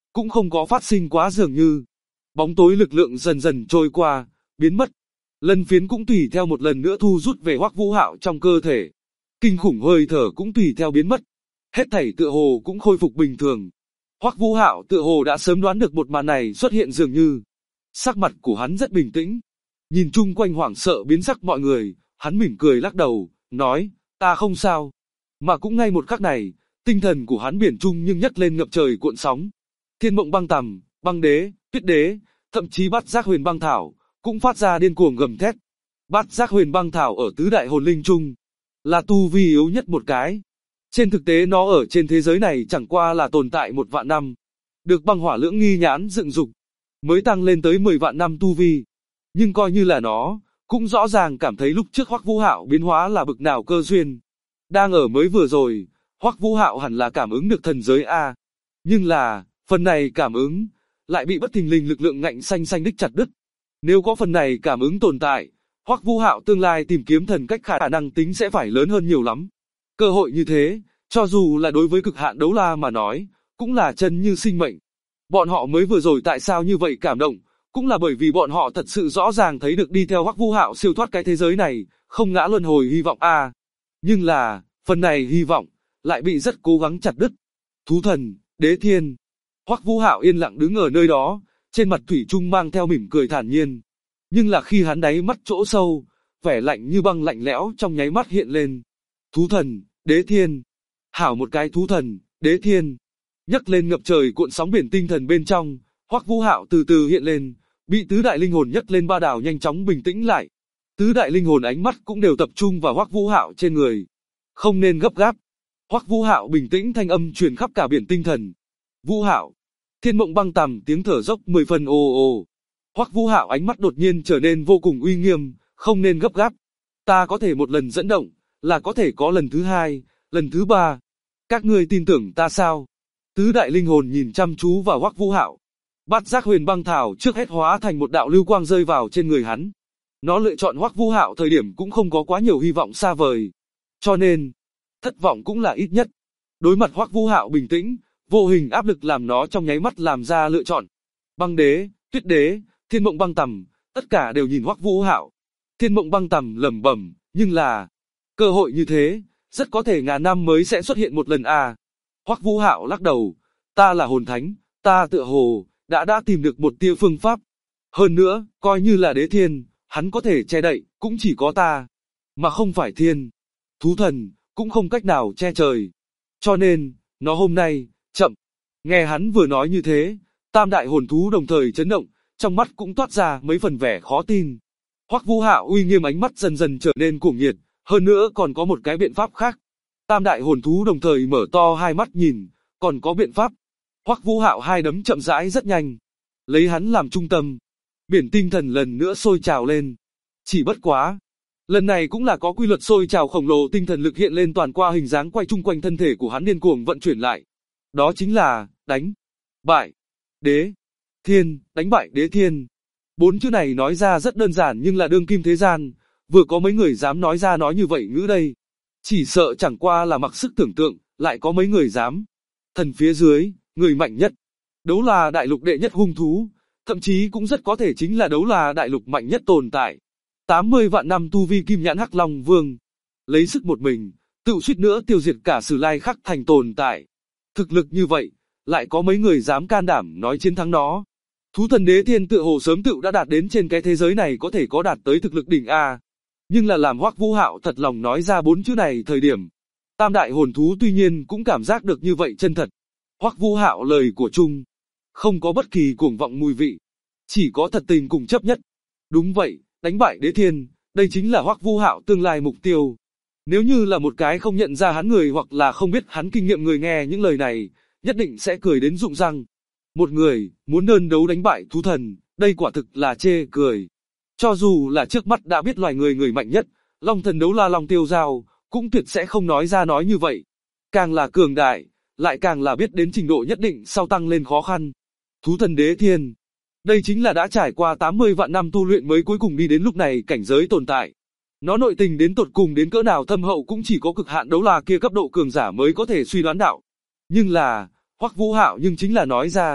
cũng không có phát sinh quá dường như. Bóng tối lực lượng dần dần trôi qua, biến mất. Lân phiến cũng tùy theo một lần nữa thu rút về Hoắc Vũ Hạo trong cơ thể. Kinh khủng hơi thở cũng tùy theo biến mất. Hết thảy tựa hồ cũng khôi phục bình thường. Hoắc Vũ Hạo tựa hồ đã sớm đoán được một màn này xuất hiện dường như. Sắc mặt của hắn rất bình tĩnh. Nhìn chung quanh hoảng sợ biến sắc mọi người, hắn mỉm cười lắc đầu, nói, ta không sao. Mà cũng ngay một khắc này, tinh thần của hắn biển trung nhưng nhấc lên ngập trời cuộn sóng. Thiên Mộng Băng Tầm, Băng Đế, Tuyết Đế, thậm chí Bát Giác Huyền Băng Thảo cũng phát ra điên cuồng gầm thét. Bát Giác Huyền Băng Thảo ở tứ đại hồn linh trung là tu vi yếu nhất một cái. Trên thực tế nó ở trên thế giới này chẳng qua là tồn tại 1 vạn năm, được Băng Hỏa Lưỡng Nghi Nhãn dựng dục, mới tăng lên tới 10 vạn năm tu vi. Nhưng coi như là nó, cũng rõ ràng cảm thấy lúc trước Hoắc Vũ Hạo biến hóa là bực nào cơ duyên. Đang ở mới vừa rồi, Hoắc Vũ Hạo hẳn là cảm ứng được thần giới A. Nhưng là, phần này cảm ứng, lại bị bất thình lình lực lượng ngạnh xanh xanh đích chặt đứt. Nếu có phần này cảm ứng tồn tại, Hoắc Vũ Hạo tương lai tìm kiếm thần cách khả năng tính sẽ phải lớn hơn nhiều lắm. Cơ hội như thế, cho dù là đối với cực hạn đấu la mà nói, cũng là chân như sinh mệnh. Bọn họ mới vừa rồi tại sao như vậy cảm động, cũng là bởi vì bọn họ thật sự rõ ràng thấy được đi theo Hoắc Vũ Hạo siêu thoát cái thế giới này, không ngã luân hồi hy vọng a. Nhưng là, phần này hy vọng lại bị rất cố gắng chặt đứt. Thú thần, Đế Thiên. Hoắc Vũ Hạo yên lặng đứng ở nơi đó, trên mặt thủy chung mang theo mỉm cười thản nhiên. Nhưng là khi hắn đáy mắt chỗ sâu, vẻ lạnh như băng lạnh lẽo trong nháy mắt hiện lên. Thú thần, Đế Thiên. Hảo một cái thú thần, Đế Thiên. Nhấc lên ngập trời cuộn sóng biển tinh thần bên trong, Hoắc Vũ Hạo từ từ hiện lên, bị tứ đại linh hồn nhấc lên ba đảo nhanh chóng bình tĩnh lại. Tứ đại linh hồn ánh mắt cũng đều tập trung vào Hoắc Vũ Hạo trên người. Không nên gấp gáp. Hoắc Vũ Hạo bình tĩnh thanh âm truyền khắp cả biển tinh thần. Vũ Hạo. Thiên Mộng Băng Tầm tiếng thở dốc 10 phần ồ ồ. Hoắc Vũ Hạo ánh mắt đột nhiên trở nên vô cùng uy nghiêm, không nên gấp gáp. Ta có thể một lần dẫn động, là có thể có lần thứ hai, lần thứ ba. Các ngươi tin tưởng ta sao? Tứ đại linh hồn nhìn chăm chú vào Hoắc Vũ Hạo. Bát Giác Huyền Băng Thảo trước hết hóa thành một đạo lưu quang rơi vào trên người hắn. Nó lựa chọn Hoắc Vũ Hạo thời điểm cũng không có quá nhiều hy vọng xa vời. Cho nên, thất vọng cũng là ít nhất. Đối mặt Hoắc Vũ Hạo bình tĩnh, vô hình áp lực làm nó trong nháy mắt làm ra lựa chọn. Băng Đế, Tuyết Đế, Thiên Mộng Băng Tầm, tất cả đều nhìn Hoắc Vũ Hạo. Thiên Mộng Băng Tầm lẩm bẩm, nhưng là, cơ hội như thế, rất có thể ngàn năm mới sẽ xuất hiện một lần à. Hoắc Vũ Hạo lắc đầu, ta là hồn thánh, ta tựa hồ đã tìm được một tia phương pháp. Hơn nữa, coi như là Đế Thiên, hắn có thể che đậy, cũng chỉ có ta, mà không phải thiên. Thú thần, cũng không cách nào che trời. Cho nên, nó hôm nay, chậm. Nghe hắn vừa nói như thế, tam đại hồn thú đồng thời chấn động, trong mắt cũng toát ra mấy phần vẻ khó tin. Hoắc Vũ Hạo uy nghiêm ánh mắt dần dần trở nên cuồng nhiệt, hơn nữa còn có một cái biện pháp khác. Tam đại hồn thú đồng thời mở to hai mắt nhìn, còn có biện pháp. Hoắc Vũ Hạo hai đấm chậm rãi rất nhanh, lấy hắn làm trung tâm, biển tinh thần lần nữa sôi trào lên. Chỉ bất quá, lần này cũng là có quy luật sôi trào khổng lồ tinh thần lực hiện lên toàn qua hình dáng quay chung quanh thân thể của hắn điên cuồng vận chuyển lại. Đó chính là, đánh, bại, Đế, Thiên, đánh bại Đế Thiên. 4 chữ này nói ra rất đơn giản nhưng là đương kim thế gian, vừa có mấy người dám nói ra nói như vậy ngữ đây. Chỉ sợ chẳng qua là mặc sức tưởng tượng, lại có mấy người dám. Thần phía dưới, người mạnh nhất. Đấu là đại lục đệ nhất hung thú, thậm chí cũng rất có thể chính là đấu là đại lục mạnh nhất tồn tại. 80 vạn năm tu vi kim nhãn hắc long vương. Lấy sức một mình, tự suýt nữa tiêu diệt cả Sử Lai Khắc thành tồn tại. Thực lực như vậy, lại có mấy người dám can đảm nói chiến thắng nó. Thú thần Đế Thiên tựa hồ sớm tự đã đạt đến trên cái thế giới này có thể có đạt tới thực lực đỉnh A. Nhưng là làm Hoắc Vũ Hạo thật lòng nói ra 4 chữ này thời điểm. Tam đại hồn thú tuy nhiên cũng cảm giác được như vậy chân thật. Hoắc Vũ Hạo lời của Trung, không có bất kỳ cuồng vọng mùi vị. Chỉ có thật tình cùng chấp nhất. Đúng vậy, đánh bại Đế Thiên, đây chính là Hoắc Vũ Hạo tương lai mục tiêu. Nếu như là một cái không nhận ra hắn người hoặc là không biết hắn kinh nghiệm người nghe những lời này, nhất định sẽ cười đến rụng răng. Một người, muốn đơn đấu đánh bại thú thần, đây quả thực là chê cười. Cho dù là trước mắt đã biết loài người mạnh nhất, Long thần đấu la Long Tiêu Giao, cũng tuyệt sẽ không nói ra nói như vậy. Càng là cường đại, lại càng là biết đến trình độ nhất định sau tăng lên khó khăn. Thú thần Đế Thiên, đây chính là đã trải qua 80 vạn năm tu luyện mới cuối cùng đi đến lúc này cảnh giới tồn tại. Nó nội tình đến tột cùng đến cỡ nào thâm hậu cũng chỉ có cực hạn đấu la kia cấp độ cường giả mới có thể suy đoán đạo. Nhưng là, Hoắc Vũ Hạo nhưng chính là nói ra,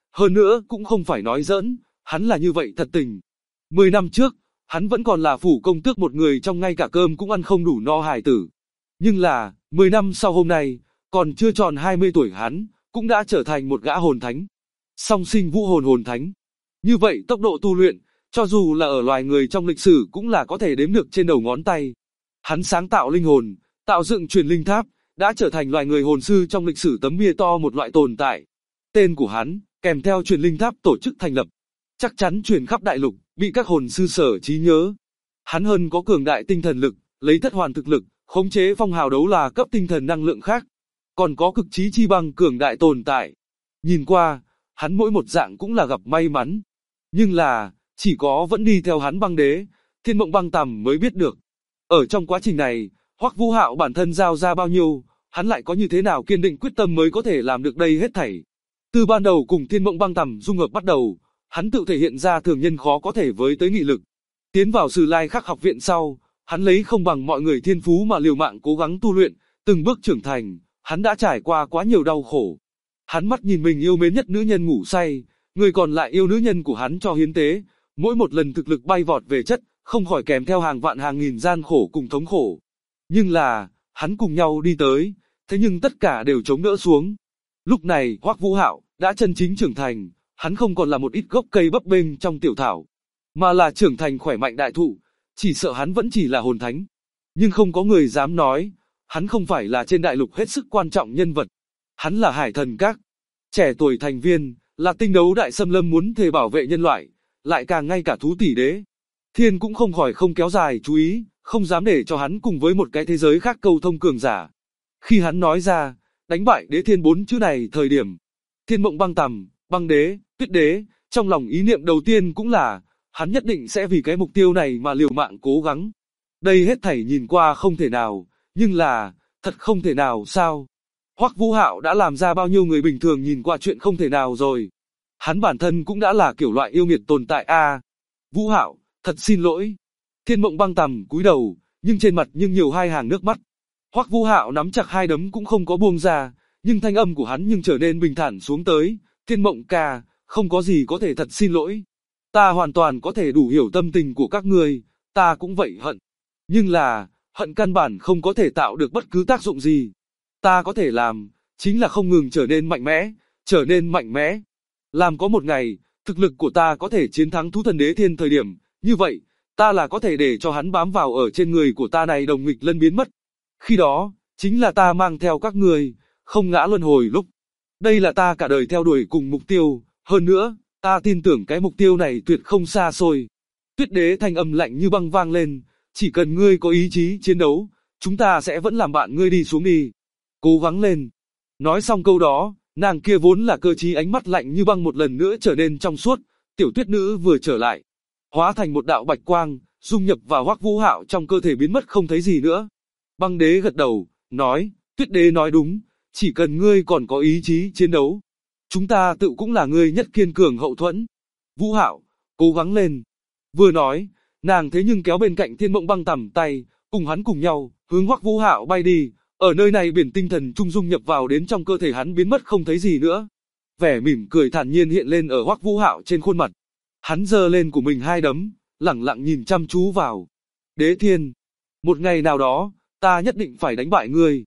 Hơn nữa cũng không phải nói giỡn, hắn là như vậy thật tình. 10 năm trước, hắn vẫn còn là phủ công tước một người trong ngay cả cơm cũng ăn không đủ no hài tử. Nhưng là, 10 năm sau hôm nay, còn chưa tròn 20 tuổi hắn, cũng đã trở thành một gã hồn thánh. Song sinh vũ hồn hồn thánh. Như vậy tốc độ tu luyện, cho dù là ở loài người trong lịch sử cũng là có thể đếm được trên đầu ngón tay. Hắn sáng tạo linh hồn, tạo dựng truyền linh tháp, đã trở thành loài người hồn sư trong lịch sử tấm bia to một loại tồn tại. Tên của hắn, kèm theo truyền linh tháp tổ chức thành lập, chắc chắn truyền khắp đại lục, bị các hồn sư sở trí nhớ. Hắn hơn có cường đại tinh thần lực, lấy thất hoàn thực lực, khống chế phong hào đấu là cấp tinh thần năng lượng khác. Còn có cực trí chi băng cường đại tồn tại. Nhìn qua, hắn mỗi một dạng cũng là gặp may mắn. Nhưng là, chỉ có vẫn đi theo hắn băng đế, Thiên Mộng Băng Tầm mới biết được. Ở trong quá trình này, Hoắc Vũ Hạo bản thân giao ra bao nhiêu, hắn lại có như thế nào kiên định quyết tâm mới có thể làm được đây hết thảy. Từ ban đầu cùng Thiên Mộng Băng Tầm dung hợp bắt đầu, hắn tự thể hiện ra thường nhân khó có thể với tới nghị lực. Tiến vào Sử Lai Khắc học viện sau, hắn lấy không bằng mọi người thiên phú mà liều mạng cố gắng tu luyện, từng bước trưởng thành, hắn đã trải qua quá nhiều đau khổ. Hắn mắt nhìn mình yêu mến nhất nữ nhân ngủ say, người còn lại yêu nữ nhân của hắn cho hiến tế, mỗi một lần thực lực bay vọt về chất, không khỏi kèm theo hàng vạn hàng nghìn gian khổ cùng thống khổ. Nhưng là, hắn cùng nhau đi tới, thế nhưng tất cả đều chống đỡ xuống. Lúc này, Hoắc Vũ Hạo đã chân chính trưởng thành, hắn không còn là một ít gốc cây bấp bênh trong tiểu thảo, mà là trưởng thành khỏe mạnh đại thụ, chỉ sợ hắn vẫn chỉ là hồn thánh. Nhưng không có người dám nói, hắn không phải là trên đại lục hết sức quan trọng nhân vật. Hắn là Hải Thần Các, trẻ tuổi thành viên, là tinh đấu đại xâm lâm muốn thề bảo vệ nhân loại, lại càng ngay cả thú tỷ đế. Thiên cũng không khỏi không kéo dài chú ý, không dám để cho hắn cùng với một cái thế giới khác câu thông cường giả. Khi hắn nói ra, đánh bại đế thiên 4 chữ này thời điểm, Thiên Mộng Băng Tầm, băng đế, tuyết đế, trong lòng ý niệm đầu tiên cũng là, hắn nhất định sẽ vì cái mục tiêu này mà liều mạng cố gắng. Đây hết thảy nhìn qua không thể nào, nhưng là, thật không thể nào sao? Hoắc Vũ Hạo đã làm ra bao nhiêu người bình thường nhìn qua chuyện không thể nào rồi. Hắn bản thân cũng đã là kiểu loại yêu nghiệt tồn tại a. Vũ Hạo, thật xin lỗi. Thiên Mộng Băng Tầm cúi đầu, nhưng trên mặt nhưng nhiều hai hàng nước mắt. Hoắc Vũ Hạo nắm chặt hai đấm cũng không có buông ra, nhưng thanh âm của hắn nhưng trở nên bình thản xuống tới. Thiên Mộng ca, không có gì có thể thật xin lỗi. Ta hoàn toàn có thể đủ hiểu tâm tình của các ngươi, ta cũng vậy hận. Nhưng là, hận căn bản không có thể tạo được bất cứ tác dụng gì. Ta có thể làm, chính là không ngừng trở nên mạnh mẽ, trở nên mạnh mẽ. Làm có một ngày, thực lực của ta có thể chiến thắng thú thần đế thiên thời điểm, như vậy, ta là có thể để cho hắn bám vào ở trên người của ta này đồng nghịch lân biến mất. Khi đó, chính là ta mang theo các ngươi, không ngã luân hồi lúc. Đây là ta cả đời theo đuổi cùng mục tiêu, hơn nữa, ta tin tưởng cái mục tiêu này tuyệt không xa xôi. Tuyết đế thanh âm lạnh như băng vang lên, chỉ cần ngươi có ý chí chiến đấu, chúng ta sẽ vẫn làm bạn ngươi đi xuống đi. Cố gắng lên. Nói xong câu đó, nàng kia vốn là cơ trí ánh mắt lạnh như băng một lần nữa trở nên trong suốt, tiểu tuyết nữ vừa trở lại, hóa thành một đạo bạch quang, dung nhập vào Hoắc Vũ Hạo trong cơ thể biến mất không thấy gì nữa. Băng đế gật đầu, nói, tuyết đế nói đúng, chỉ cần ngươi còn có ý chí chiến đấu, chúng ta tự cũng là ngươi nhất kiên cường hậu thuẫn. Vũ Hạo, cố gắng lên. Vừa nói, nàng thế nhưng kéo bên cạnh Thiên Mộng Băng Tầm tay, cùng hắn cùng nhau, hướng Hoắc Vũ Hạo bay đi. Ở nơi này biển tinh thần trung dung nhập vào đến trong cơ thể hắn biến mất không thấy gì nữa. Vẻ mỉm cười thản nhiên hiện lên ở Hoắc Vũ Hạo trên khuôn mặt. Hắn giơ lên của mình hai đấm, lẳng lặng nhìn chăm chú vào. Đế Thiên, một ngày nào đó, ta nhất định phải đánh bại ngươi.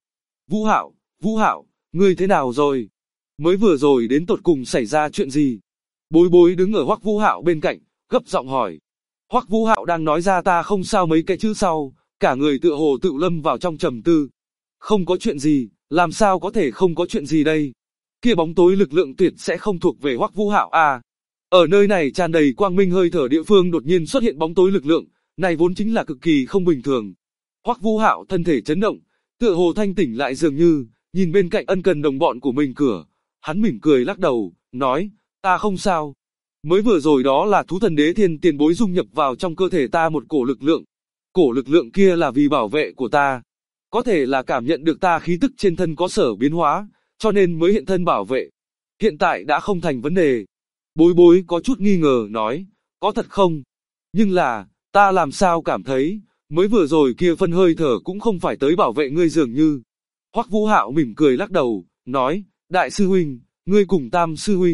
Vũ Hạo, ngươi thế nào rồi? Mới vừa rồi đến tột cùng xảy ra chuyện gì? Bối bối đứng ở Hoắc Vũ Hạo bên cạnh, gấp giọng hỏi. Hoắc Vũ Hạo đang nói ra ta không sao mấy cái chữ sau, cả người tựa hồ tự lâm vào trong trầm tư. Không có chuyện gì, làm sao có thể không có chuyện gì đây? Kia bóng tối lực lượng tuyệt sẽ không thuộc về Hoắc Vũ Hạo à? Ở nơi này tràn đầy quang minh hơi thở địa phương đột nhiên xuất hiện bóng tối lực lượng, này vốn chính là cực kỳ không bình thường. Hoắc Vũ Hạo thân thể chấn động, tựa hồ thanh tỉnh lại dường như, nhìn bên cạnh ân cần đồng bọn của mình cửa, hắn mỉm cười lắc đầu, nói, ta không sao. Mới vừa rồi đó là thú thần đế thiên tiền bối dung nhập vào trong cơ thể ta một cổ lực lượng kia là vì bảo vệ của ta. Có thể là cảm nhận được ta khí tức trên thân có sở biến hóa, cho nên mới hiện thân bảo vệ. Hiện tại đã không thành vấn đề. Bối bối có chút nghi ngờ nói, có thật không? Nhưng là, ta làm sao cảm thấy, mới vừa rồi kia phân hơi thở cũng không phải tới bảo vệ ngươi dường như. Hoắc Vũ Hạo mỉm cười lắc đầu, nói, đại sư huynh, ngươi cùng tam sư huynh,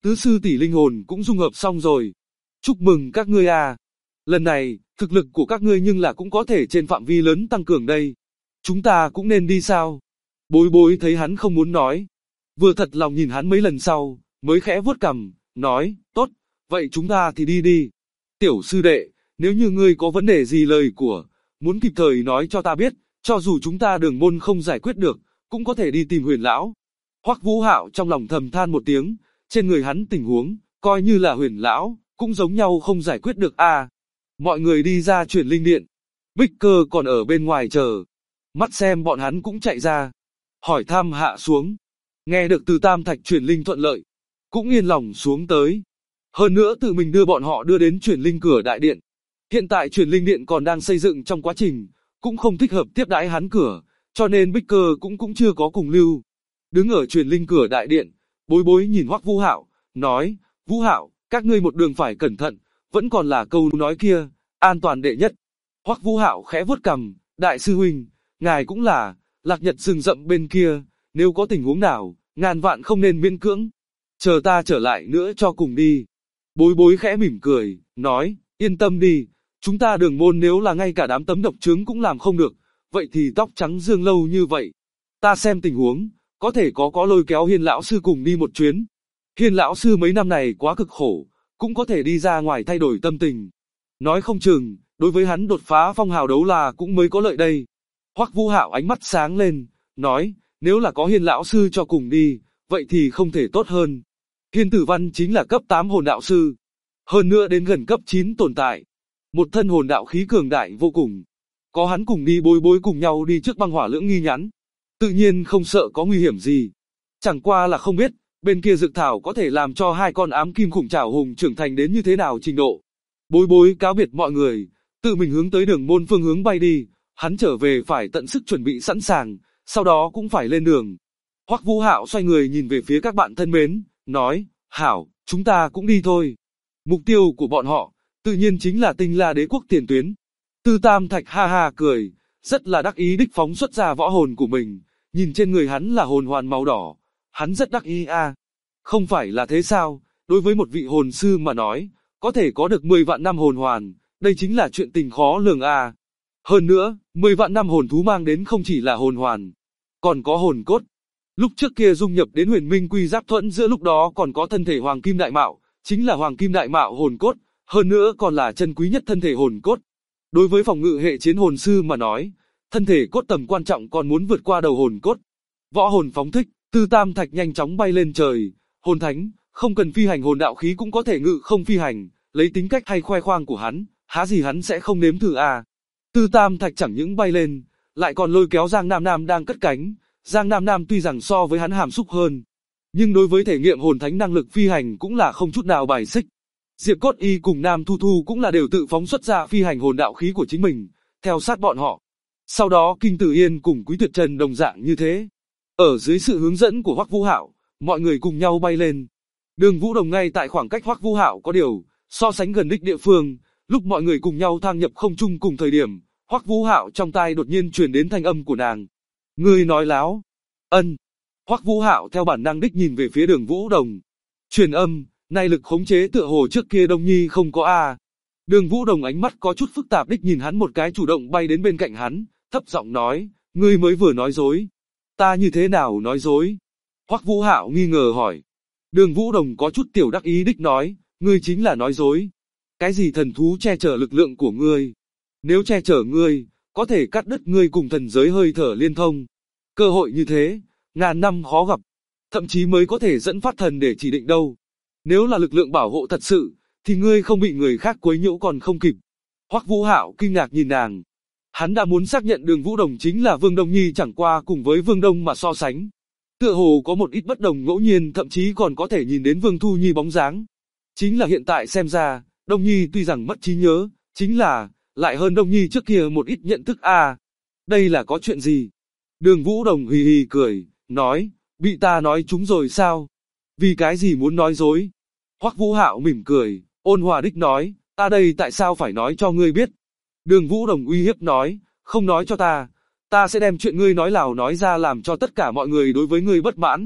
tứ sư tỷ linh hồn cũng dung hợp xong rồi. Chúc mừng các ngươi à. Lần này, thực lực của các ngươi nhưng là cũng có thể trên phạm vi lớn tăng cường đây. Chúng ta cũng nên đi sao? Bối bối thấy hắn không muốn nói. Vừa thật lòng nhìn hắn mấy lần sau, mới khẽ vuốt cằm, nói, tốt, vậy chúng ta thì đi đi. Tiểu sư đệ, nếu như ngươi có vấn đề gì lời của, muốn kịp thời nói cho ta biết, cho dù chúng ta Đường môn không giải quyết được, cũng có thể đi tìm Huyền lão. Hoắc Vũ Hạo trong lòng thầm than một tiếng, trên người hắn tình huống, coi như là Huyền lão, cũng giống nhau không giải quyết được à. Mọi người đi ra truyền linh điện, Bích Cơ còn ở bên ngoài chờ, mắt xem bọn hắn cũng chạy ra, hỏi thăm hạ xuống. Nghe được từ Tam Thạch truyền linh thuận lợi, cũng yên lòng xuống tới. Hơn nữa tự mình đưa bọn họ đưa đến truyền linh cửa đại điện. Hiện tại truyền linh điện còn đang xây dựng trong quá trình, cũng không thích hợp tiếp đãi hắn cửa, cho nên Bích Cơ cũng chưa có cùng lưu. Đứng ở truyền linh cửa đại điện, bối bối nhìn Hoắc Vũ Hạo, nói, Vũ Hạo, các ngươi một đường phải cẩn thận, vẫn còn là câu nói kia, an toàn đệ nhất. Hoắc Vũ Hạo khẽ vuốt cằm, đại sư huynh, ngài cũng là, Lạc Nhật rừng rậm bên kia, nếu có tình huống nào, ngàn vạn không nên miễn cưỡng. Chờ ta trở lại nữa cho cùng đi. Bối bối khẽ mỉm cười, nói, yên tâm đi, chúng ta Đường môn nếu là ngay cả đám tấm độc trướng cũng làm không được, vậy thì tóc trắng dương lâu như vậy. Ta xem tình huống, có thể có lôi kéo Hiên lão sư cùng đi một chuyến. Hiên lão sư mấy năm này quá cực khổ, cũng có thể đi ra ngoài thay đổi tâm tình. Nói không chừng, đối với hắn đột phá phong hào đấu la cũng mới có lợi đây. Hoắc Vũ Hạo ánh mắt sáng lên, nói, nếu là có Hiên lão sư cho cùng đi, vậy thì không thể tốt hơn. Hiên Tử Văn chính là cấp 8 hồn đạo sư, hơn nữa đến gần cấp 9 tồn tại. Một thân hồn đạo khí cường đại vô cùng. Có hắn cùng đi bối bối cùng nhau đi trước băng hỏa lưỡng nghi nhãn. Tự nhiên không sợ có nguy hiểm gì. Chẳng qua là không biết, bên kia dược thảo có thể làm cho hai con ám kim khủng trảo hùng trưởng thành đến như thế nào trình độ. Bối bối cáo biệt mọi người, tự mình hướng tới Đường môn phương hướng bay đi. Hắn trở về phải tận sức chuẩn bị sẵn sàng, sau đó cũng phải lên đường. Hoắc Vũ Hạo xoay người nhìn về phía các bạn thân mến, nói, hảo, chúng ta cũng đi thôi. Mục tiêu của bọn họ, tự nhiên chính là Tinh La Đế quốc tiền tuyến. Tư Tam Thạch ha ha cười, rất là đắc ý đích phóng xuất ra võ hồn của mình, nhìn trên người hắn là hồn hoàn màu đỏ, hắn rất đắc ý a. Không phải là thế sao, đối với một vị hồn sư mà nói, có thể có được 10 vạn năm hồn hoàn, đây chính là chuyện tình khó lường a. Hơn nữa, 10 vạn năm hồn thú mang đến không chỉ là hồn hoàn, còn có hồn cốt. Lúc trước kia dung nhập đến Huyền Minh Quy Giáp Thuẫn giữa lúc đó còn có thân thể Hoàng Kim Đại Mạo, chính là Hoàng Kim Đại Mạo hồn cốt, hơn nữa còn là chân quý nhất thân thể hồn cốt. Đối với phòng ngự hệ chiến hồn sư mà nói, thân thể cốt tầm quan trọng còn muốn vượt qua đầu hồn cốt. Võ hồn phóng thích, Tư Tam Thạch nhanh chóng bay lên trời, hồn thánh, không cần phi hành hồn đạo khí cũng có thể ngự không phi hành, lấy tính cách hay khoe khoang của hắn, há gì hắn sẽ không nếm thử à. Tư Tam Thạch chẳng những bay lên, lại còn lôi kéo Giang Nam Nam đang cất cánh. Giang Nam Nam tuy rằng so với hắn hàm xúc hơn, nhưng đối với thể nghiệm hồn thánh năng lực phi hành cũng là không chút nào bài xích. Diệp Cốt Y cùng Nam Thu Thu cũng là đều tự phóng xuất ra phi hành hồn đạo khí của chính mình, theo sát bọn họ. Sau đó Kinh Tử Yên cùng Quý Tuyệt Trần đồng dạng như thế. Ở dưới sự hướng dẫn của Hoắc Vũ Hạo, mọi người cùng nhau bay lên. Đường Vũ Đồng ngay tại khoảng cách Hoắc Vũ Hạo có điều so sánh gần đích địa phương, lúc mọi người cùng nhau thang nhập không trung cùng thời điểm, Hoắc Vũ Hạo trong tai đột nhiên truyền đến thanh âm của nàng. Ngươi nói láo. Ân. Hoắc Vũ Hạo theo bản năng đích nhìn về phía Đường Vũ Đồng. Truyền âm, nay lực khống chế tựa hồ trước kia Đông Nhi không có a. Đường Vũ Đồng ánh mắt có chút phức tạp đích nhìn hắn một cái chủ động bay đến bên cạnh hắn, thấp giọng nói, ngươi mới vừa nói dối. Ta như thế nào nói dối? Hoắc Vũ Hạo nghi ngờ hỏi. Đường Vũ Đồng có chút tiểu đắc ý đích nói, ngươi chính là nói dối. Cái gì thần thú che chở lực lượng của ngươi? Nếu che chở ngươi, có thể cắt đứt ngươi cùng thần giới hơi thở liên thông. Cơ hội như thế, ngàn năm khó gặp, thậm chí mới có thể dẫn phát thần để chỉ định đâu. Nếu là lực lượng bảo hộ thật sự, thì ngươi không bị người khác quấy nhiễu còn không kịp. Hoắc Vũ Hạo kinh ngạc nhìn nàng. Hắn đã muốn xác nhận Đường Vũ Đồng chính là Vương Đông Nhi chẳng qua cùng với Vương Đông mà so sánh. Tựa hồ có một ít bất đồng ngẫu nhiên thậm chí còn có thể nhìn đến Vương Thu Nhi bóng dáng. Chính là hiện tại xem ra, Đông Nhi tuy rằng mất trí nhớ, chính là, lại hơn Đông Nhi trước kia một ít nhận thức a. Đây là có chuyện gì? Đường Vũ Đồng hì hì cười, nói, bị ta nói trúng rồi sao? Vì cái gì muốn nói dối? Hoắc Vũ Hạo mỉm cười, ôn hòa đích nói, ta đây tại sao phải nói cho ngươi biết? Đường Vũ Đồng uy hiếp nói, không nói cho ta sẽ đem chuyện ngươi nói lào nói ra làm cho tất cả mọi người đối với ngươi bất mãn.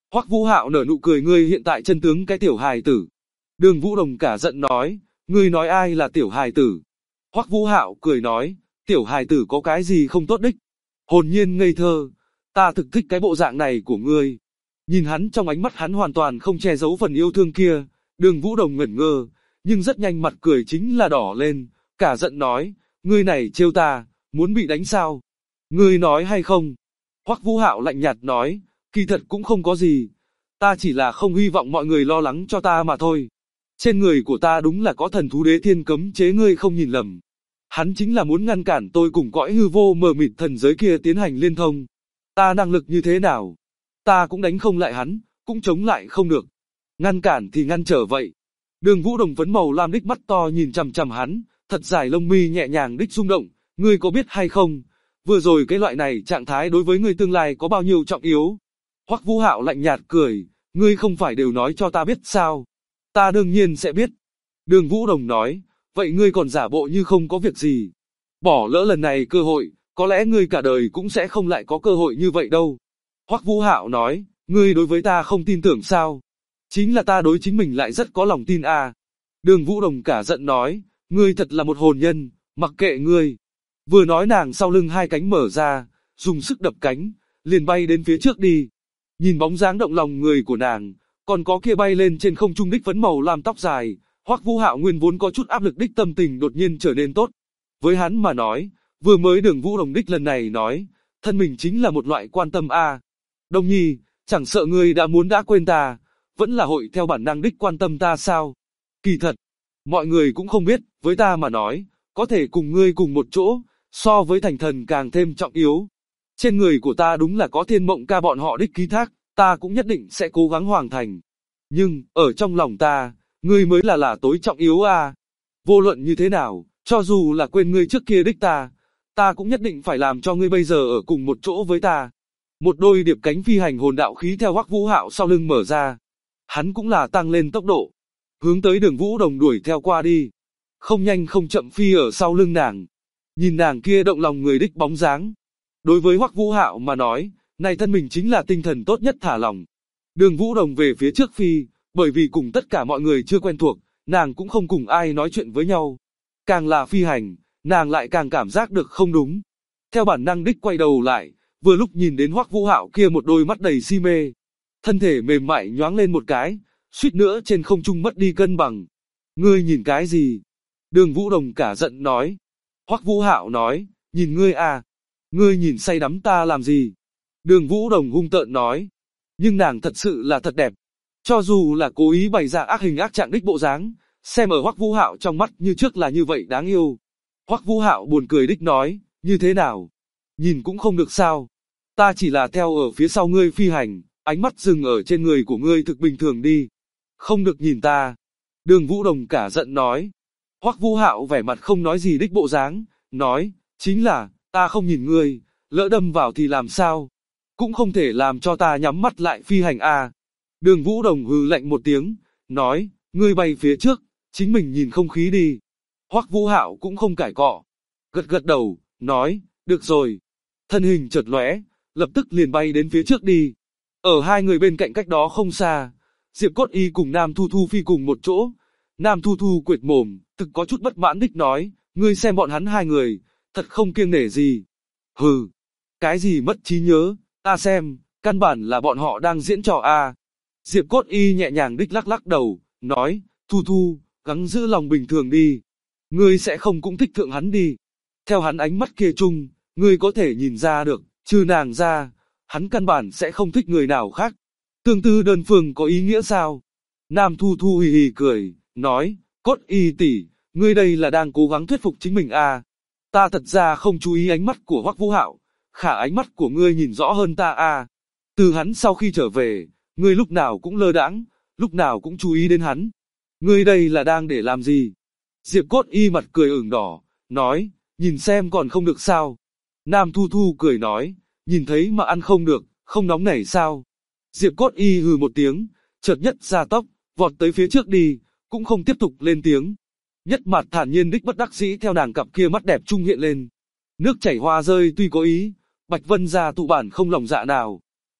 Hoắc Vũ Hạo nở nụ cười, ngươi hiện tại chân tướng cái tiểu hài tử. Đường Vũ Đồng cả giận nói, ngươi nói ai là tiểu hài tử? Hoắc Vũ Hạo cười nói, tiểu hài tử có cái gì không tốt đích? Hồn nhiên ngây thơ, ta thực thích cái bộ dạng này của ngươi. Nhìn hắn, trong ánh mắt hắn hoàn toàn không che giấu phần yêu thương kia. Đường Vũ Đồng ngẩn ngơ, nhưng rất nhanh mặt cười chính là đỏ lên, cả giận nói, ngươi này trêu ta, muốn bị đánh sao? Ngươi nói hay không? Hoắc Vũ Hạo lạnh nhạt nói, kỳ thật cũng không có gì, ta chỉ là không hy vọng mọi người lo lắng cho ta mà thôi. Trên người của ta đúng là có thần thú đế thiên cấm chế, ngươi không nhìn lầm. Hắn chính là muốn ngăn cản tôi cùng cõi hư vô mờ mịt thần giới kia tiến hành liên thông. Ta năng lực như thế nào? Ta cũng đánh không lại hắn, cũng chống lại không được. Ngăn cản thì ngăn trở vậy. Đường Vũ Đồng phấn màu lam đích mắt to nhìn chằm chằm hắn, thật dài lông mi nhẹ nhàng đích rung động, ngươi có biết hay không? Vừa rồi cái loại này trạng thái đối với ngươi tương lai có bao nhiêu trọng yếu? Hoắc Vũ Hạo lạnh nhạt cười, ngươi không phải đều nói cho ta biết sao? Ta đương nhiên sẽ biết. Đường Vũ Đồng nói, vậy ngươi còn giả bộ như không có việc gì. Bỏ lỡ lần này cơ hội, có lẽ ngươi cả đời cũng sẽ không lại có cơ hội như vậy đâu. Hoắc Vũ Hạo nói, ngươi đối với ta không tin tưởng sao? Chính là ta đối chính mình lại rất có lòng tin à. Đường Vũ Đồng cả giận nói, ngươi thật là một hồn nhân, mặc kệ ngươi. Vừa nói nàng sau lưng hai cánh mở ra, dùng sức đập cánh, liền bay đến phía trước đi. Nhìn bóng dáng động lòng người của nàng, còn có kia bay lên trên không trung đích phấn màu lam tóc dài, Hoắc Vũ Hạo nguyên vốn có chút áp lực đích tâm tình đột nhiên trở nên tốt. Với hắn mà nói, vừa mới Đường Vũ Đồng đích lần này nói, thân mình chính là một loại quan tâm a. Đồng Nhi, chẳng sợ ngươi đã muốn đã quên ta, vẫn là hội theo bản năng đích quan tâm ta sao? Kỳ thật, mọi người cũng không biết, với ta mà nói, có thể cùng ngươi cùng một chỗ, so với thành thần càng thêm trọng yếu. Trên người của ta đúng là có Thiên Mộng Ca bọn họ đích ký thác, ta cũng nhất định sẽ cố gắng hoàn thành. Nhưng, ở trong lòng ta, ngươi mới là tối trọng yếu a. Vô luận như thế nào, cho dù là quên ngươi trước kia đích ta cũng nhất định phải làm cho ngươi bây giờ ở cùng một chỗ với ta. Một đôi điệp cánh phi hành hồn đạo khí theo Hoắc Vũ Hạo sau lưng mở ra. Hắn cũng là tăng lên tốc độ, hướng tới Đường Vũ Đồng đuổi theo qua đi. Không nhanh không chậm phi ở sau lưng nàng. Nhìn nàng kia động lòng người đích bóng dáng. Đối với Hoắc Vũ Hạo mà nói, này thân mình chính là tinh thần tốt nhất thả lòng. Đường Vũ Đồng về phía trước phi, bởi vì cùng tất cả mọi người chưa quen thuộc, nàng cũng không cùng ai nói chuyện với nhau. Càng là phi hành, nàng lại càng cảm giác được không đúng. Theo bản năng đích quay đầu lại, vừa lúc nhìn đến Hoắc Vũ Hạo kia một đôi mắt đầy si mê. Thân thể mềm mại nhoáng lên một cái, suýt nữa trên không trung mất đi cân bằng. Ngươi nhìn cái gì? Đường Vũ Đồng cả giận nói. Hoắc Vũ Hạo nói, nhìn ngươi à, ngươi nhìn say đắm ta làm gì? Đường Vũ Đồng hung tợn nói, nhưng nàng thật sự là thật đẹp. Cho dù là cố ý bày ra ác hình ác trạng đích bộ dáng, xem ở Hoắc Vũ Hạo trong mắt như trước là như vậy đáng yêu. Hoắc Vũ Hạo buồn cười đích nói, như thế nào? Nhìn cũng không được sao? Ta chỉ là theo ở phía sau ngươi phi hành, ánh mắt dừng ở trên người của ngươi thực bình thường đi. Không được nhìn ta. Đường Vũ Đồng cả giận nói. Hoắc Vũ Hạo vẻ mặt không nói gì đích bộ dáng, nói, chính là, ta không nhìn ngươi, lỡ đâm vào thì làm sao? Cũng không thể làm cho ta nhắm mắt lại phi hành à. Đường Vũ Đồng hừ lạnh một tiếng, nói, ngươi bay phía trước, chính mình nhìn không khí đi. Hoắc Vũ Hạo cũng không cãi cọ, gật gật đầu, nói, được rồi. Thân hình chợt lóe, lập tức liền bay đến phía trước đi. Ở hai người bên cạnh cách đó không xa, Diệp Cốt Y cùng Nam Thu Thu phi cùng một chỗ. Nam Thu Thu quệt mồm, thực có chút bất mãn đích nói, ngươi xem bọn hắn hai người, thật không kiêng nể gì. Hừ, cái gì mất trí nhớ, ta xem, căn bản là bọn họ đang diễn trò a. Diệp Cốt Y nhẹ nhàng đích lắc lắc đầu, nói, Thu Thu, gắng giữ lòng bình thường đi. Ngươi sẽ không cũng thích thượng hắn đi. Theo hắn ánh mắt kia chung, ngươi có thể nhìn ra được, trừ nàng ra, hắn căn bản sẽ không thích người nào khác. Tương tư đơn phương có ý nghĩa sao? Nam Thu Thu hì hì cười, nói, Cốt Y tỷ, ngươi đây là đang cố gắng thuyết phục chính mình à. Ta thật ra không chú ý ánh mắt của Hoắc Vũ Hạo, khả ánh mắt của ngươi nhìn rõ hơn ta à. Từ hắn sau khi trở về, ngươi lúc nào cũng lơ đãng, lúc nào cũng chú ý đến hắn. Ngươi đây là đang để làm gì? Diệp Cốt Y mặt cười ửng đỏ, nói, nhìn xem còn không được sao. Nam Thu Thu cười nói, nhìn thấy mà ăn không được, không nóng nảy sao. Diệp Cốt Y hừ một tiếng, chợt nhất ra tốc, vọt tới phía trước đi, cũng không tiếp tục lên tiếng. Nhất mặt thản nhiên đích bất đắc dĩ theo nàng cặp kia mắt đẹp trung hiện lên. Nước chảy hoa rơi tuy có ý, Bạch Vân gia tụ bản không lòng dạ nào.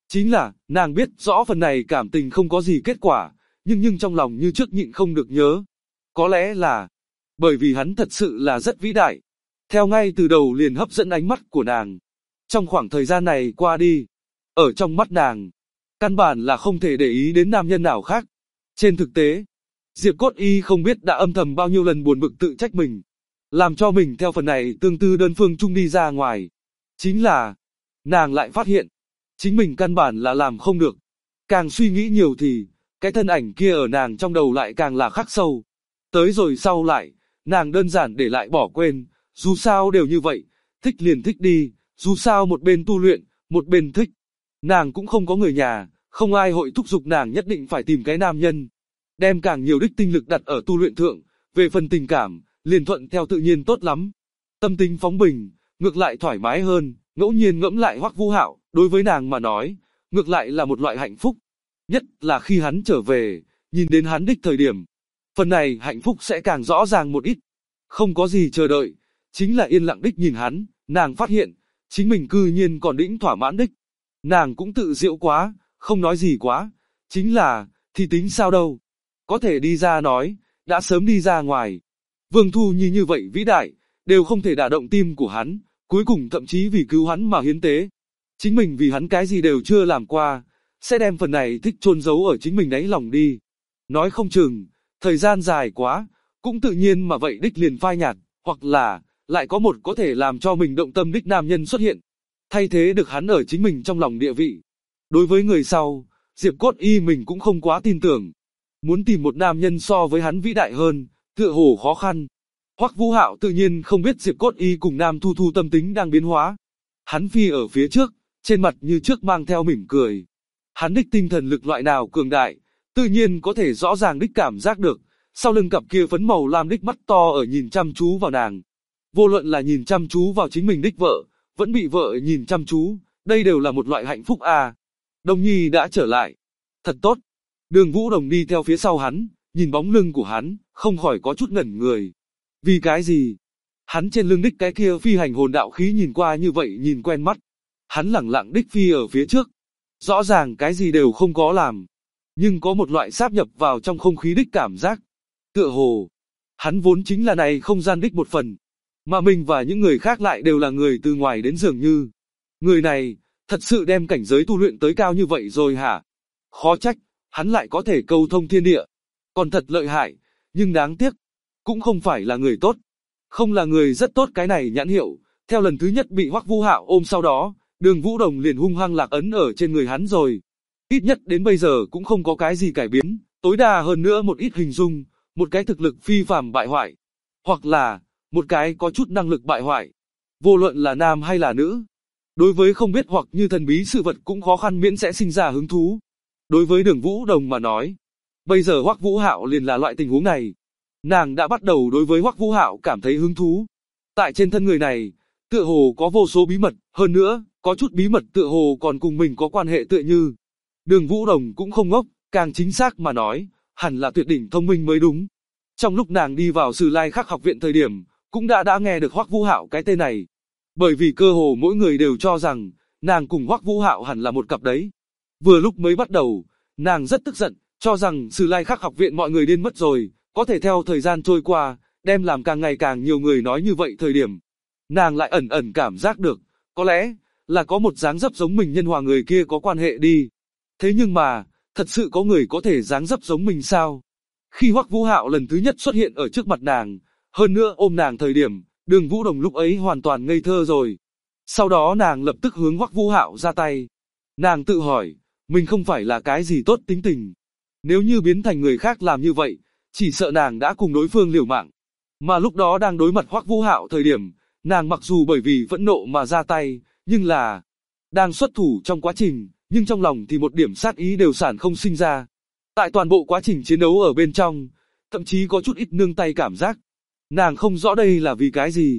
Chính là, nàng biết rõ phần này cảm tình không có gì kết quả, nhưng trong lòng như trước nhịn không được nhớ. Có lẽ là, bởi vì hắn thật sự là rất vĩ đại. Theo ngay từ đầu liền hấp dẫn ánh mắt của nàng. Trong khoảng thời gian này qua đi, ở trong mắt nàng, căn bản là không thể để ý đến nam nhân nào khác. Trên thực tế, Diệp Cốt Y không biết đã âm thầm bao nhiêu lần buồn bực tự trách mình, làm cho mình theo phần này tương tư đơn phương chung đi ra ngoài. Chính là, nàng lại phát hiện, chính mình căn bản là làm không được. Càng suy nghĩ nhiều thì, cái thân ảnh kia ở nàng trong đầu lại càng là khắc sâu. Tới rồi sau lại, nàng đơn giản để lại bỏ quên, dù sao đều như vậy, thích liền thích đi, dù sao một bên tu luyện, một bên thích. Nàng cũng không có người nhà, không ai hội thúc giục nàng nhất định phải tìm cái nam nhân. Đem càng nhiều đích tinh lực đặt ở tu luyện thượng, về phần tình cảm, liền thuận theo tự nhiên tốt lắm. Tâm tính phóng bình, ngược lại thoải mái hơn, ngẫu nhiên ngẫm lại Hoắc Vũ Hạo, đối với nàng mà nói, ngược lại là một loại hạnh phúc. Nhất là khi hắn trở về, nhìn đến hắn đích thời điểm, phần này hạnh phúc sẽ càng rõ ràng một ít. Không có gì chờ đợi, chính là yên lặng đích nhìn hắn, nàng phát hiện, chính mình cư nhiên còn đĩnh thỏa mãn đích. Nàng cũng tự giễu quá, không nói gì quá, chính là, thì tính sao đâu. Có thể đi ra nói, đã sớm đi ra ngoài. Vương Thu Nhi như vậy vĩ đại, đều không thể đả động tim của hắn, cuối cùng thậm chí vì cứu hắn mà hiến tế. Chính mình vì hắn cái gì đều chưa làm qua, sẽ đem phần này thích chôn giấu ở chính mình đáy lòng đi. Nói không chừng, thời gian dài quá, cũng tự nhiên mà vậy đích liền phai nhạt, hoặc là, lại có một có thể làm cho mình động tâm đích nam nhân xuất hiện, thay thế được hắn ở chính mình trong lòng địa vị. Đối với người sau, Diệp Cốt Y mình cũng không quá tin tưởng. Muốn tìm một nam nhân so với hắn vĩ đại hơn, tựa hồ khó khăn. Hoắc Vũ Hạo tự nhiên không biết Diệp Cốt Y cùng Nam Thu Thu tâm tính đang biến hóa. Hắn phi ở phía trước, trên mặt như trước mang theo mỉm cười. Hắn đích tinh thần lực loại nào cường đại, tự nhiên có thể rõ ràng đích cảm giác được, sau lưng cặp kia phấn màu lam đích mắt to ở nhìn chăm chú vào nàng. Vô luận là nhìn chăm chú vào chính mình đích vợ, vẫn bị vợ nhìn chăm chú, đây đều là một loại hạnh phúc à. Đồng Nhi đã trở lại. Thật tốt. Đường Vũ Đồng đi theo phía sau hắn, nhìn bóng lưng của hắn, không khỏi có chút ngẩn người. Vì cái gì? Hắn trên lưng đích cái kia phi hành hồn đạo khí nhìn qua như vậy nhìn quen mắt. Hắn lẳng lặng đích phi ở phía trước. Rõ ràng cái gì đều không có làm. Nhưng có một loại sáp nhập vào trong không khí đích cảm giác. Tựa hồ. Hắn vốn chính là này không gian đích một phần. Mà mình và những người khác lại đều là người từ ngoài đến dường như. Người này, thật sự đem cảnh giới tu luyện tới cao như vậy rồi hả? Khó trách, hắn lại có thể câu thông thiên địa. Còn thật lợi hại, nhưng đáng tiếc, cũng không phải là người tốt. Không là người rất tốt cái này nhãn hiệu, theo lần thứ nhất bị Hoắc Vũ Hạo ôm sau đó, Đường Vũ Đồng liền hung hăng lạc ấn ở trên người hắn rồi. Ít nhất đến bây giờ cũng không có cái gì cải biến, tối đa hơn nữa một ít hình dung, một cái thực lực phi phàm bại hoại. Hoặc là, một cái có chút năng lực bại hoại. Vô luận là nam hay là nữ. Đối với không biết hoặc như thần bí sự vật cũng khó khăn miễn sẽ sinh ra hứng thú. Đối với Đường Vũ Đồng mà nói, bây giờ Hoắc Vũ Hạo liền là loại tình huống này. Nàng đã bắt đầu đối với Hoắc Vũ Hạo cảm thấy hứng thú. Tại trên thân người này, tựa hồ có vô số bí mật, hơn nữa, có chút bí mật tựa hồ còn cùng mình có quan hệ tựa như. Đường Vũ Đồng cũng không ngốc, càng chính xác mà nói, hẳn là tuyệt đỉnh thông minh mới đúng. Trong lúc nàng đi vào Sử Lai Khắc học viện thời điểm, cũng đã nghe được Hoắc Vũ Hạo cái tên này. Bởi vì cơ hồ mỗi người đều cho rằng, nàng cùng Hoắc Vũ Hạo hẳn là một cặp đấy. Vừa lúc mới bắt đầu, nàng rất tức giận, cho rằng Sử Lai Khắc học viện mọi người điên mất rồi, có thể theo thời gian trôi qua, đem làm càng ngày càng nhiều người nói như vậy thời điểm. Nàng lại ẩn ẩn cảm giác được, có lẽ, là có một dáng dấp giống mình nhân hòa người kia có quan hệ đi. Thế nhưng mà, thật sự có người có thể dáng dấp giống mình sao? Khi Hoắc Vũ Hạo lần thứ nhất xuất hiện ở trước mặt nàng, hơn nữa ôm nàng thời điểm, Đường Vũ Đồng lúc ấy hoàn toàn ngây thơ rồi. Sau đó nàng lập tức hướng Hoắc Vũ Hạo ra tay. Nàng tự hỏi, mình không phải là cái gì tốt tính tình. Nếu như biến thành người khác làm như vậy, chỉ sợ nàng đã cùng đối phương liều mạng. Mà lúc đó đang đối mặt Hoắc Vũ Hạo thời điểm, nàng mặc dù bởi vì phẫn nộ mà ra tay, nhưng là đang xuất thủ trong quá trình, nhưng trong lòng thì một điểm sát ý đều sản không sinh ra. Tại toàn bộ quá trình chiến đấu ở bên trong, thậm chí có chút ít nương tay cảm giác. Nàng không rõ đây là vì cái gì,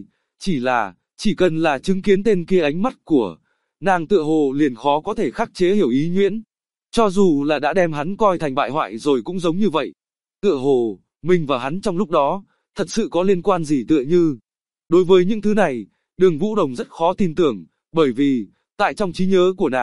chỉ cần là chứng kiến tên kia ánh mắt của nàng tựa hồ liền khó có thể khắc chế hiểu ý nhuyễn. Cho dù là đã đem hắn coi thành bại hoại rồi cũng giống như vậy. Tựa hồ, mình và hắn trong lúc đó, thật sự có liên quan gì tựa như. Đối với những thứ này, Đường Vũ Đồng rất khó tin tưởng, bởi vì, tại trong trí nhớ của nàng,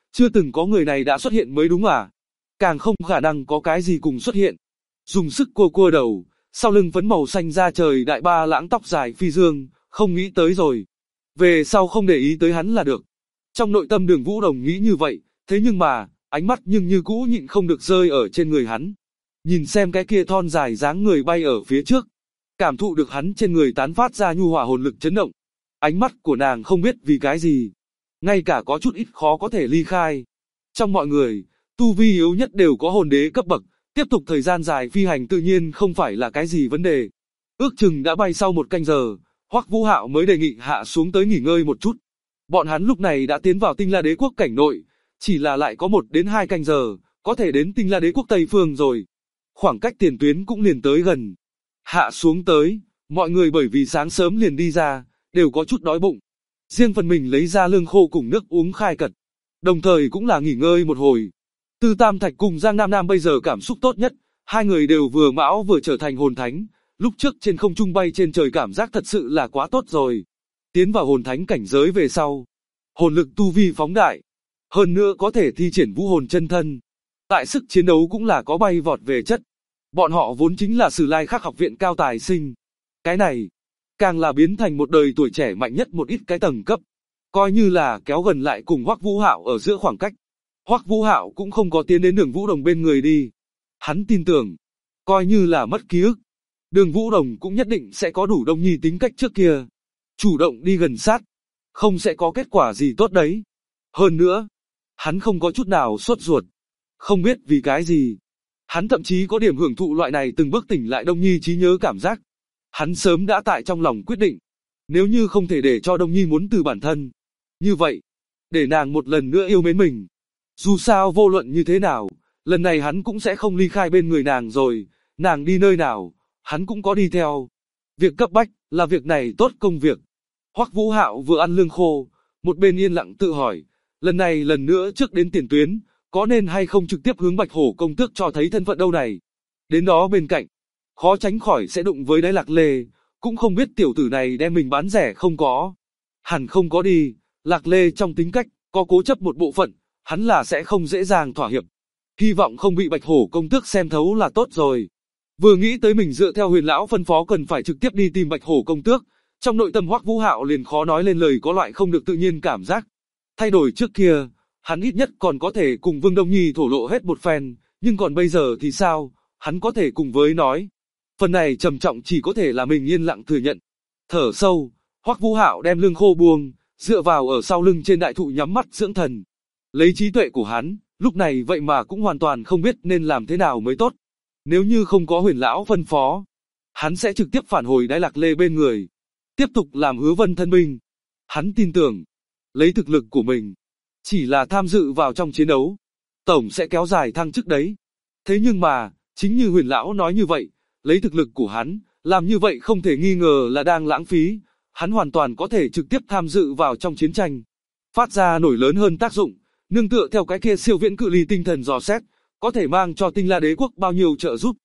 chưa từng có người này đã xuất hiện mới đúng à? Càng không khả năng có cái gì cùng xuất hiện. Dùng sức cua cua đầu, sau lưng phấn màu xanh da trời đại ba lãng tóc dài phi dương, không nghĩ tới rồi. Về sau không để ý tới hắn là được. Trong nội tâm Đường Vũ Đồng nghĩ như vậy, thế nhưng mà, ánh mắt nhưng như cũ nhịn không được rơi ở trên người hắn. Nhìn xem cái kia thon dài dáng người bay ở phía trước. Cảm thụ được hắn trên người tán phát ra nhu hòa hồn lực chấn động. Ánh mắt của nàng không biết vì cái gì. Ngay cả có chút ít khó có thể ly khai. Trong mọi người, tu vi yếu nhất đều có hồn đế cấp bậc. Tiếp tục thời gian dài phi hành tự nhiên không phải là cái gì vấn đề. Ước chừng đã bay sau 1 canh giờ, Hoắc Vũ Hạo mới đề nghị hạ xuống tới nghỉ ngơi một chút. Bọn hắn lúc này đã tiến vào Tinh La Đế quốc cảnh nội, chỉ là lại có 1 đến 2 canh giờ, có thể đến Tinh La Đế quốc Tây phương rồi. Khoảng cách tiền tuyến cũng liền tới gần. Hạ xuống tới, mọi người bởi vì sáng sớm liền đi ra, đều có chút đói bụng. Riêng phần mình lấy ra lương khô cùng nước uống khai cật. Đồng thời cũng là nghỉ ngơi một hồi. Tư Tam Thạch cùng Giang Nam Nam bây giờ cảm xúc tốt nhất, hai người đều vừa mão vừa trở thành hồn thánh, lúc trước trên không trung bay trên trời cảm giác thật sự là quá tốt rồi. Tiến vào hồn thánh cảnh giới về sau, hồn lực tu vi phóng đại, hơn nữa có thể thi triển vũ hồn chân thân. Tại sức chiến đấu cũng là có bay vọt về chất. Bọn họ vốn chính là Sử Lai Khắc học viện cao tài sinh. Cái này, càng là biến thành một đời tuổi trẻ mạnh nhất một ít cái tầng cấp. Coi như là kéo gần lại cùng Hoắc Vũ Hạo ở giữa khoảng cách. Hoắc Vũ Hạo cũng không có tiến đến Đường Vũ Đồng bên người đi. Hắn tin tưởng, coi như là mất ký ức, Đường Vũ Đồng cũng nhất định sẽ có đủ Đông Nhi tính cách trước kia. Chủ động đi gần sát, không sẽ có kết quả gì tốt đấy. Hơn nữa, hắn không có chút nào sốt ruột. Không biết vì cái gì. Hắn thậm chí có điểm hưởng thụ loại này từng bước tỉnh lại Đông Nhi trí nhớ cảm giác. Hắn sớm đã tại trong lòng quyết định. Nếu như không thể để cho Đông Nhi muốn từ bản thân. Như vậy, để nàng một lần nữa yêu mến mình. Dù sao vô luận như thế nào, lần này hắn cũng sẽ không ly khai bên người nàng rồi. Nàng đi nơi nào, hắn cũng có đi theo. Việc cấp bách là việc này tốt công việc. Hoắc Vũ Hạo vừa ăn lương khô, một bên yên lặng tự hỏi, lần này lần nữa trước đến tiền tuyến, có nên hay không trực tiếp hướng Bạch Hổ công tước cho thấy thân phận đâu này. Đến đó bên cạnh, khó tránh khỏi sẽ đụng với Đái Lạc Lê, cũng không biết tiểu tử này đem mình bán rẻ không có. Hẳn không có đi, Lạc Lê trong tính cách, có cố chấp một bộ phận, hắn là sẽ không dễ dàng thỏa hiệp. Hy vọng không bị Bạch Hổ công tước xem thấu là tốt rồi. Vừa nghĩ tới mình dựa theo Huyền lão phân phó cần phải trực tiếp đi tìm Bạch Hổ công tước, trong nội tâm Hoắc Vũ Hạo liền khó nói lên lời, có loại không được tự nhiên cảm giác. Thay đổi trước kia, hắn ít nhất còn có thể cùng Vương Đông Nhi thổ lộ hết một phen, nhưng còn bây giờ thì sao, hắn có thể cùng với nói. Phần này trầm trọng chỉ có thể là mình yên lặng thừa nhận. Thở sâu, Hoắc Vũ Hạo đem lưng khô buông, dựa vào ở sau lưng trên đại thụ nhắm mắt dưỡng thần. Lấy trí tuệ của hắn, lúc này vậy mà cũng hoàn toàn không biết nên làm thế nào mới tốt. Nếu như không có Huyền lão phân phó, hắn sẽ trực tiếp phản hồi Đái Lạc Lê bên người, tiếp tục làm Hứa Vân thân binh. Hắn tin tưởng, lấy thực lực của mình, chỉ là tham dự vào trong chiến đấu, tổng sẽ kéo dài thăng chức đấy. Thế nhưng mà, chính như Huyền lão nói như vậy, lấy thực lực của hắn, làm như vậy không thể nghi ngờ là đang lãng phí. Hắn hoàn toàn có thể trực tiếp tham dự vào trong chiến tranh, phát ra nổi lớn hơn tác dụng, nương tựa theo cái kia siêu viễn cự ly tinh thần dò xét, có thể mang cho Tinh La Đế quốc bao nhiêu trợ giúp.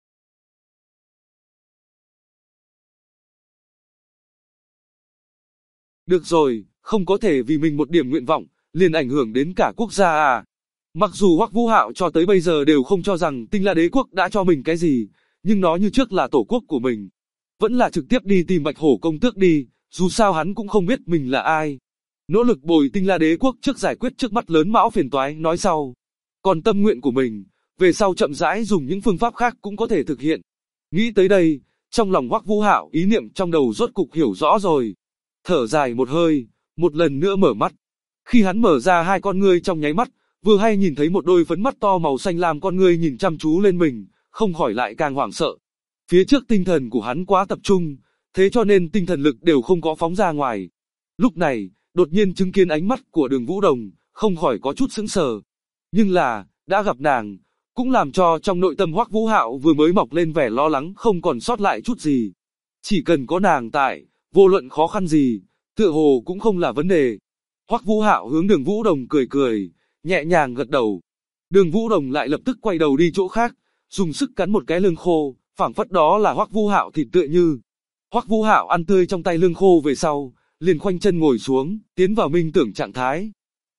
Được rồi, không có thể vì mình một điểm nguyện vọng, liền ảnh hưởng đến cả quốc gia à. Mặc dù Hoắc Vũ Hạo cho tới bây giờ đều không cho rằng Tinh La Đế quốc đã cho mình cái gì, nhưng nó như trước là tổ quốc của mình. Vẫn là trực tiếp đi tìm Bạch Hổ công tước đi, dù sao hắn cũng không biết mình là ai. Nỗ lực bồi Tinh La Đế quốc trước giải quyết trước mắt lớn mão phiền toái nói sau. Còn tâm nguyện của mình, về sau chậm rãi dùng những phương pháp khác cũng có thể thực hiện. Nghĩ tới đây, trong lòng Hoắc Vũ Hạo ý niệm trong đầu rốt cục hiểu rõ rồi. Thở dài một hơi, một lần nữa mở mắt. Khi hắn mở ra hai con ngươi trong nháy mắt, vừa hay nhìn thấy một đôi phấn mắt to màu xanh lam con ngươi nhìn chăm chú lên mình, không khỏi lại càng hoảng sợ. Phía trước tinh thần của hắn quá tập trung, thế cho nên tinh thần lực đều không có phóng ra ngoài. Lúc này, đột nhiên chứng kiến ánh mắt của Đường Vũ Đồng, không khỏi có chút sững sờ. Nhưng là, đã gặp nàng, cũng làm cho trong nội tâm Hoắc Vũ Hạo vừa mới mọc lên vẻ lo lắng không còn sót lại chút gì. Chỉ cần có nàng tại, vô luận khó khăn gì, tựa hồ cũng không là vấn đề. Hoắc Vũ Hạo hướng Đường Vũ Đồng cười cười, nhẹ nhàng gật đầu. Đường Vũ Đồng lại lập tức quay đầu đi chỗ khác, dùng sức cắn một cái lương khô, phảng phất đó là Hoắc Vũ Hạo thịt tựa như. Hoắc Vũ Hạo ăn tươi trong tay lương khô về sau, liền khoanh chân ngồi xuống, tiến vào minh tưởng trạng thái.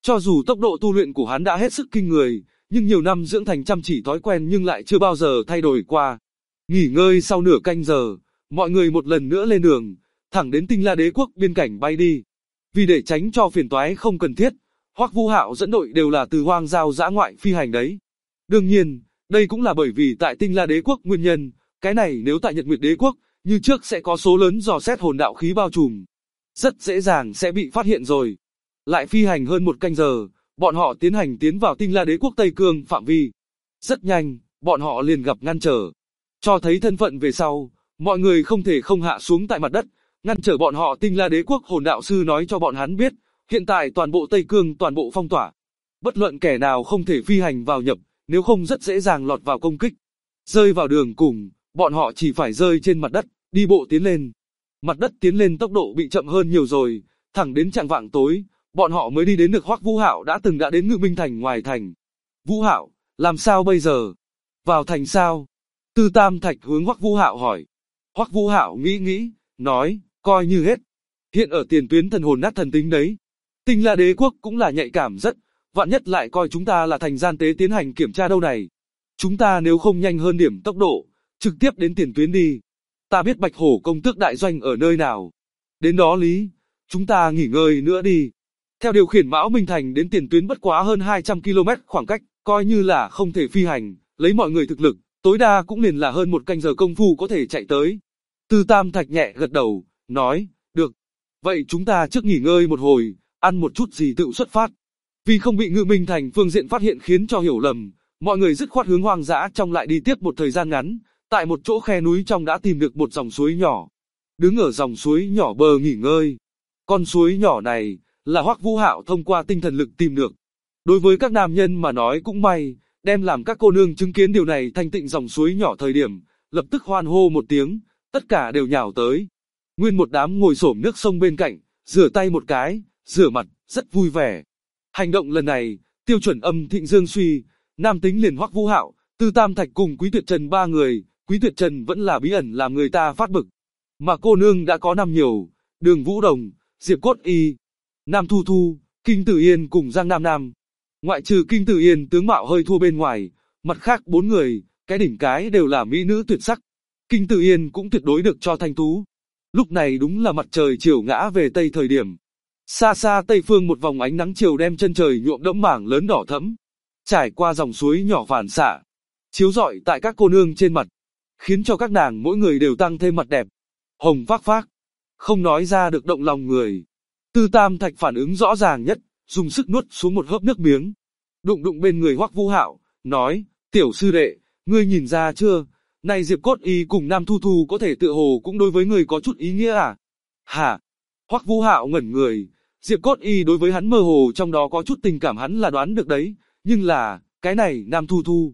Cho dù tốc độ tu luyện của hắn đã hết sức kinh người, nhưng nhiều năm dưỡng thành chăm chỉ thói quen nhưng lại chưa bao giờ thay đổi qua. Nghỉ ngơi sau nửa canh giờ, mọi người một lần nữa lên đường, thẳng đến Tinh La Đế quốc biên cảnh bay đi. Vì để tránh cho phiền toái không cần thiết, Hoắc Vũ Hạo dẫn đội đều là từ hoang giao dã ngoại phi hành đấy. Đương nhiên, đây cũng là bởi vì tại Tinh La Đế quốc nguyên nhân, cái này nếu tại Nhật Nguyệt Đế quốc, như trước sẽ có số lớn dò xét hồn đạo khí bao trùm. Rất dễ dàng sẽ bị phát hiện rồi. Lại phi hành hơn một canh giờ, bọn họ tiến vào Tinh La Đế quốc Tây Cương phạm vi. Rất nhanh, bọn họ liền gặp ngăn trở. Cho thấy thân phận về sau, mọi người không thể không hạ xuống tại mặt đất, ngăn trở bọn họ. Tinh La Đế quốc hồn đạo sư nói cho bọn hắn biết, hiện tại toàn bộ Tây Cương toàn bộ phong tỏa. Bất luận kẻ nào không thể phi hành vào nhập, nếu không rất dễ dàng lọt vào công kích. Rơi vào đường cùng, bọn họ chỉ phải rơi trên mặt đất, đi bộ tiến lên. Mặt đất tiến lên tốc độ bị chậm hơn nhiều rồi, thẳng đến chạng vạng tối, bọn họ mới đi đến được Hoắc Vũ Hạo đã đến Ngự Minh thành ngoài thành. Vũ Hạo, làm sao bây giờ? Vào thành sao? Tư Tam Thạch hướng Hoắc Vũ Hạo hỏi. Hoắc Vũ Hạo nghĩ, nói, coi như hết. Hiện ở tiền tuyến thần hồn nát thần tính đấy. Tinh La Đế quốc cũng là nhạy cảm rất, vạn nhất lại coi chúng ta là thành gian tế tiến hành kiểm tra đâu này. Chúng ta nếu không nhanh hơn điểm tốc độ, trực tiếp đến tiền tuyến đi. Ta biết Bạch Hổ công tước đại doanh ở nơi nào. Đến đó lý, chúng ta nghỉ ngơi nữa đi. Theo điều khiển Mão Minh Thành đến tiền tuyến bất quá hơn 200 km khoảng cách, coi như là không thể phi hành, lấy mọi người thực lực, tối đa cũng liền là hơn một canh giờ công phu có thể chạy tới. Tư Tam Thạch nhẹ gật đầu, nói, được. Vậy chúng ta trước nghỉ ngơi một hồi, ăn một chút gì tự xuất phát. Vì không bị Ngự Minh Thành phương diện phát hiện khiến cho hiểu lầm, mọi người dứt khoát hướng hoang dã trong lại đi tiếp một thời gian ngắn, tại một chỗ khe núi trong đã tìm được một dòng suối nhỏ. Đứng ở dòng suối nhỏ bờ nghỉ ngơi. Con suối nhỏ này là Hoắc Vũ Hạo thông qua tinh thần lực tìm được. Đối với các nam nhân mà nói cũng may, đem làm các cô nương chứng kiến điều này thanh tịnh dòng suối nhỏ thời điểm, lập tức hoan hô một tiếng, tất cả đều nhào tới. Nguyên một đám ngồi xổm nước sông bên cạnh, rửa tay một cái, rửa mặt, rất vui vẻ. Hành động lần này, tiêu chuẩn âm thịnh dương suy, nam tính liền Hoắc Vũ Hạo, Tư Tam Thạch cùng Quý Tuyệt Trần ba người, Quý Tuyệt Trần vẫn là bí ẩn làm người ta phát bực. Mà cô nương đã có năm nhiều, Đường Vũ Đồng, Diệp Cốt Y, Nam Thu Thu, Kinh Tử Yên cùng Giang Nam Nam. Ngoại trừ Kinh Tử Yên tướng mạo hơi thua bên ngoài, mặt khác bốn người, cái đỉnh cái đều là mỹ nữ tuyệt sắc. Kinh Tử Yên cũng tuyệt đối được cho thanh tú. Lúc này đúng là mặt trời chiều ngã về tây thời điểm. Xa xa tây phương một vòng ánh nắng chiều đem chân trời nhuộm đẫm mảng lớn đỏ thẫm, trải qua dòng suối nhỏ phản xạ, chiếu rọi tại các cô nương trên mặt, khiến cho các nàng mỗi người đều tăng thêm mặt đẹp, hồng phác phác, không nói ra được động lòng người. Tư Tam Thạch phản ứng rõ ràng nhất, dùng sức nuốt xuống một hớp nước miếng, đụng bên người Hoắc Vũ Hạo, nói, tiểu sư đệ, ngươi nhìn ra chưa, này Diệp Cốt Y cùng Nam Thu Thu có thể tựa hồ cũng đối với ngươi có chút ý nghĩa à? Hả? Hoắc Vũ Hạo ngẩn người, Diệp Cốt Y đối với hắn mơ hồ trong đó có chút tình cảm hắn là đoán được đấy, nhưng là, cái này Nam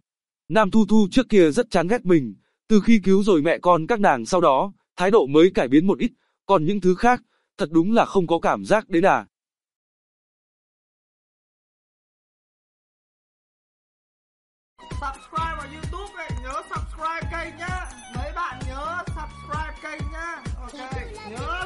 Thu Thu trước kia rất chán ghét mình, từ khi cứu rồi mẹ con các nàng sau đó, thái độ mới cải biến một ít, còn những thứ khác, thật đúng là không có cảm giác đến à. Subscribe vào YouTube ấy, nhớ subscribe kênh nhá. Mấy bạn nhớ subscribe kênh nhá. Ok, nhớ.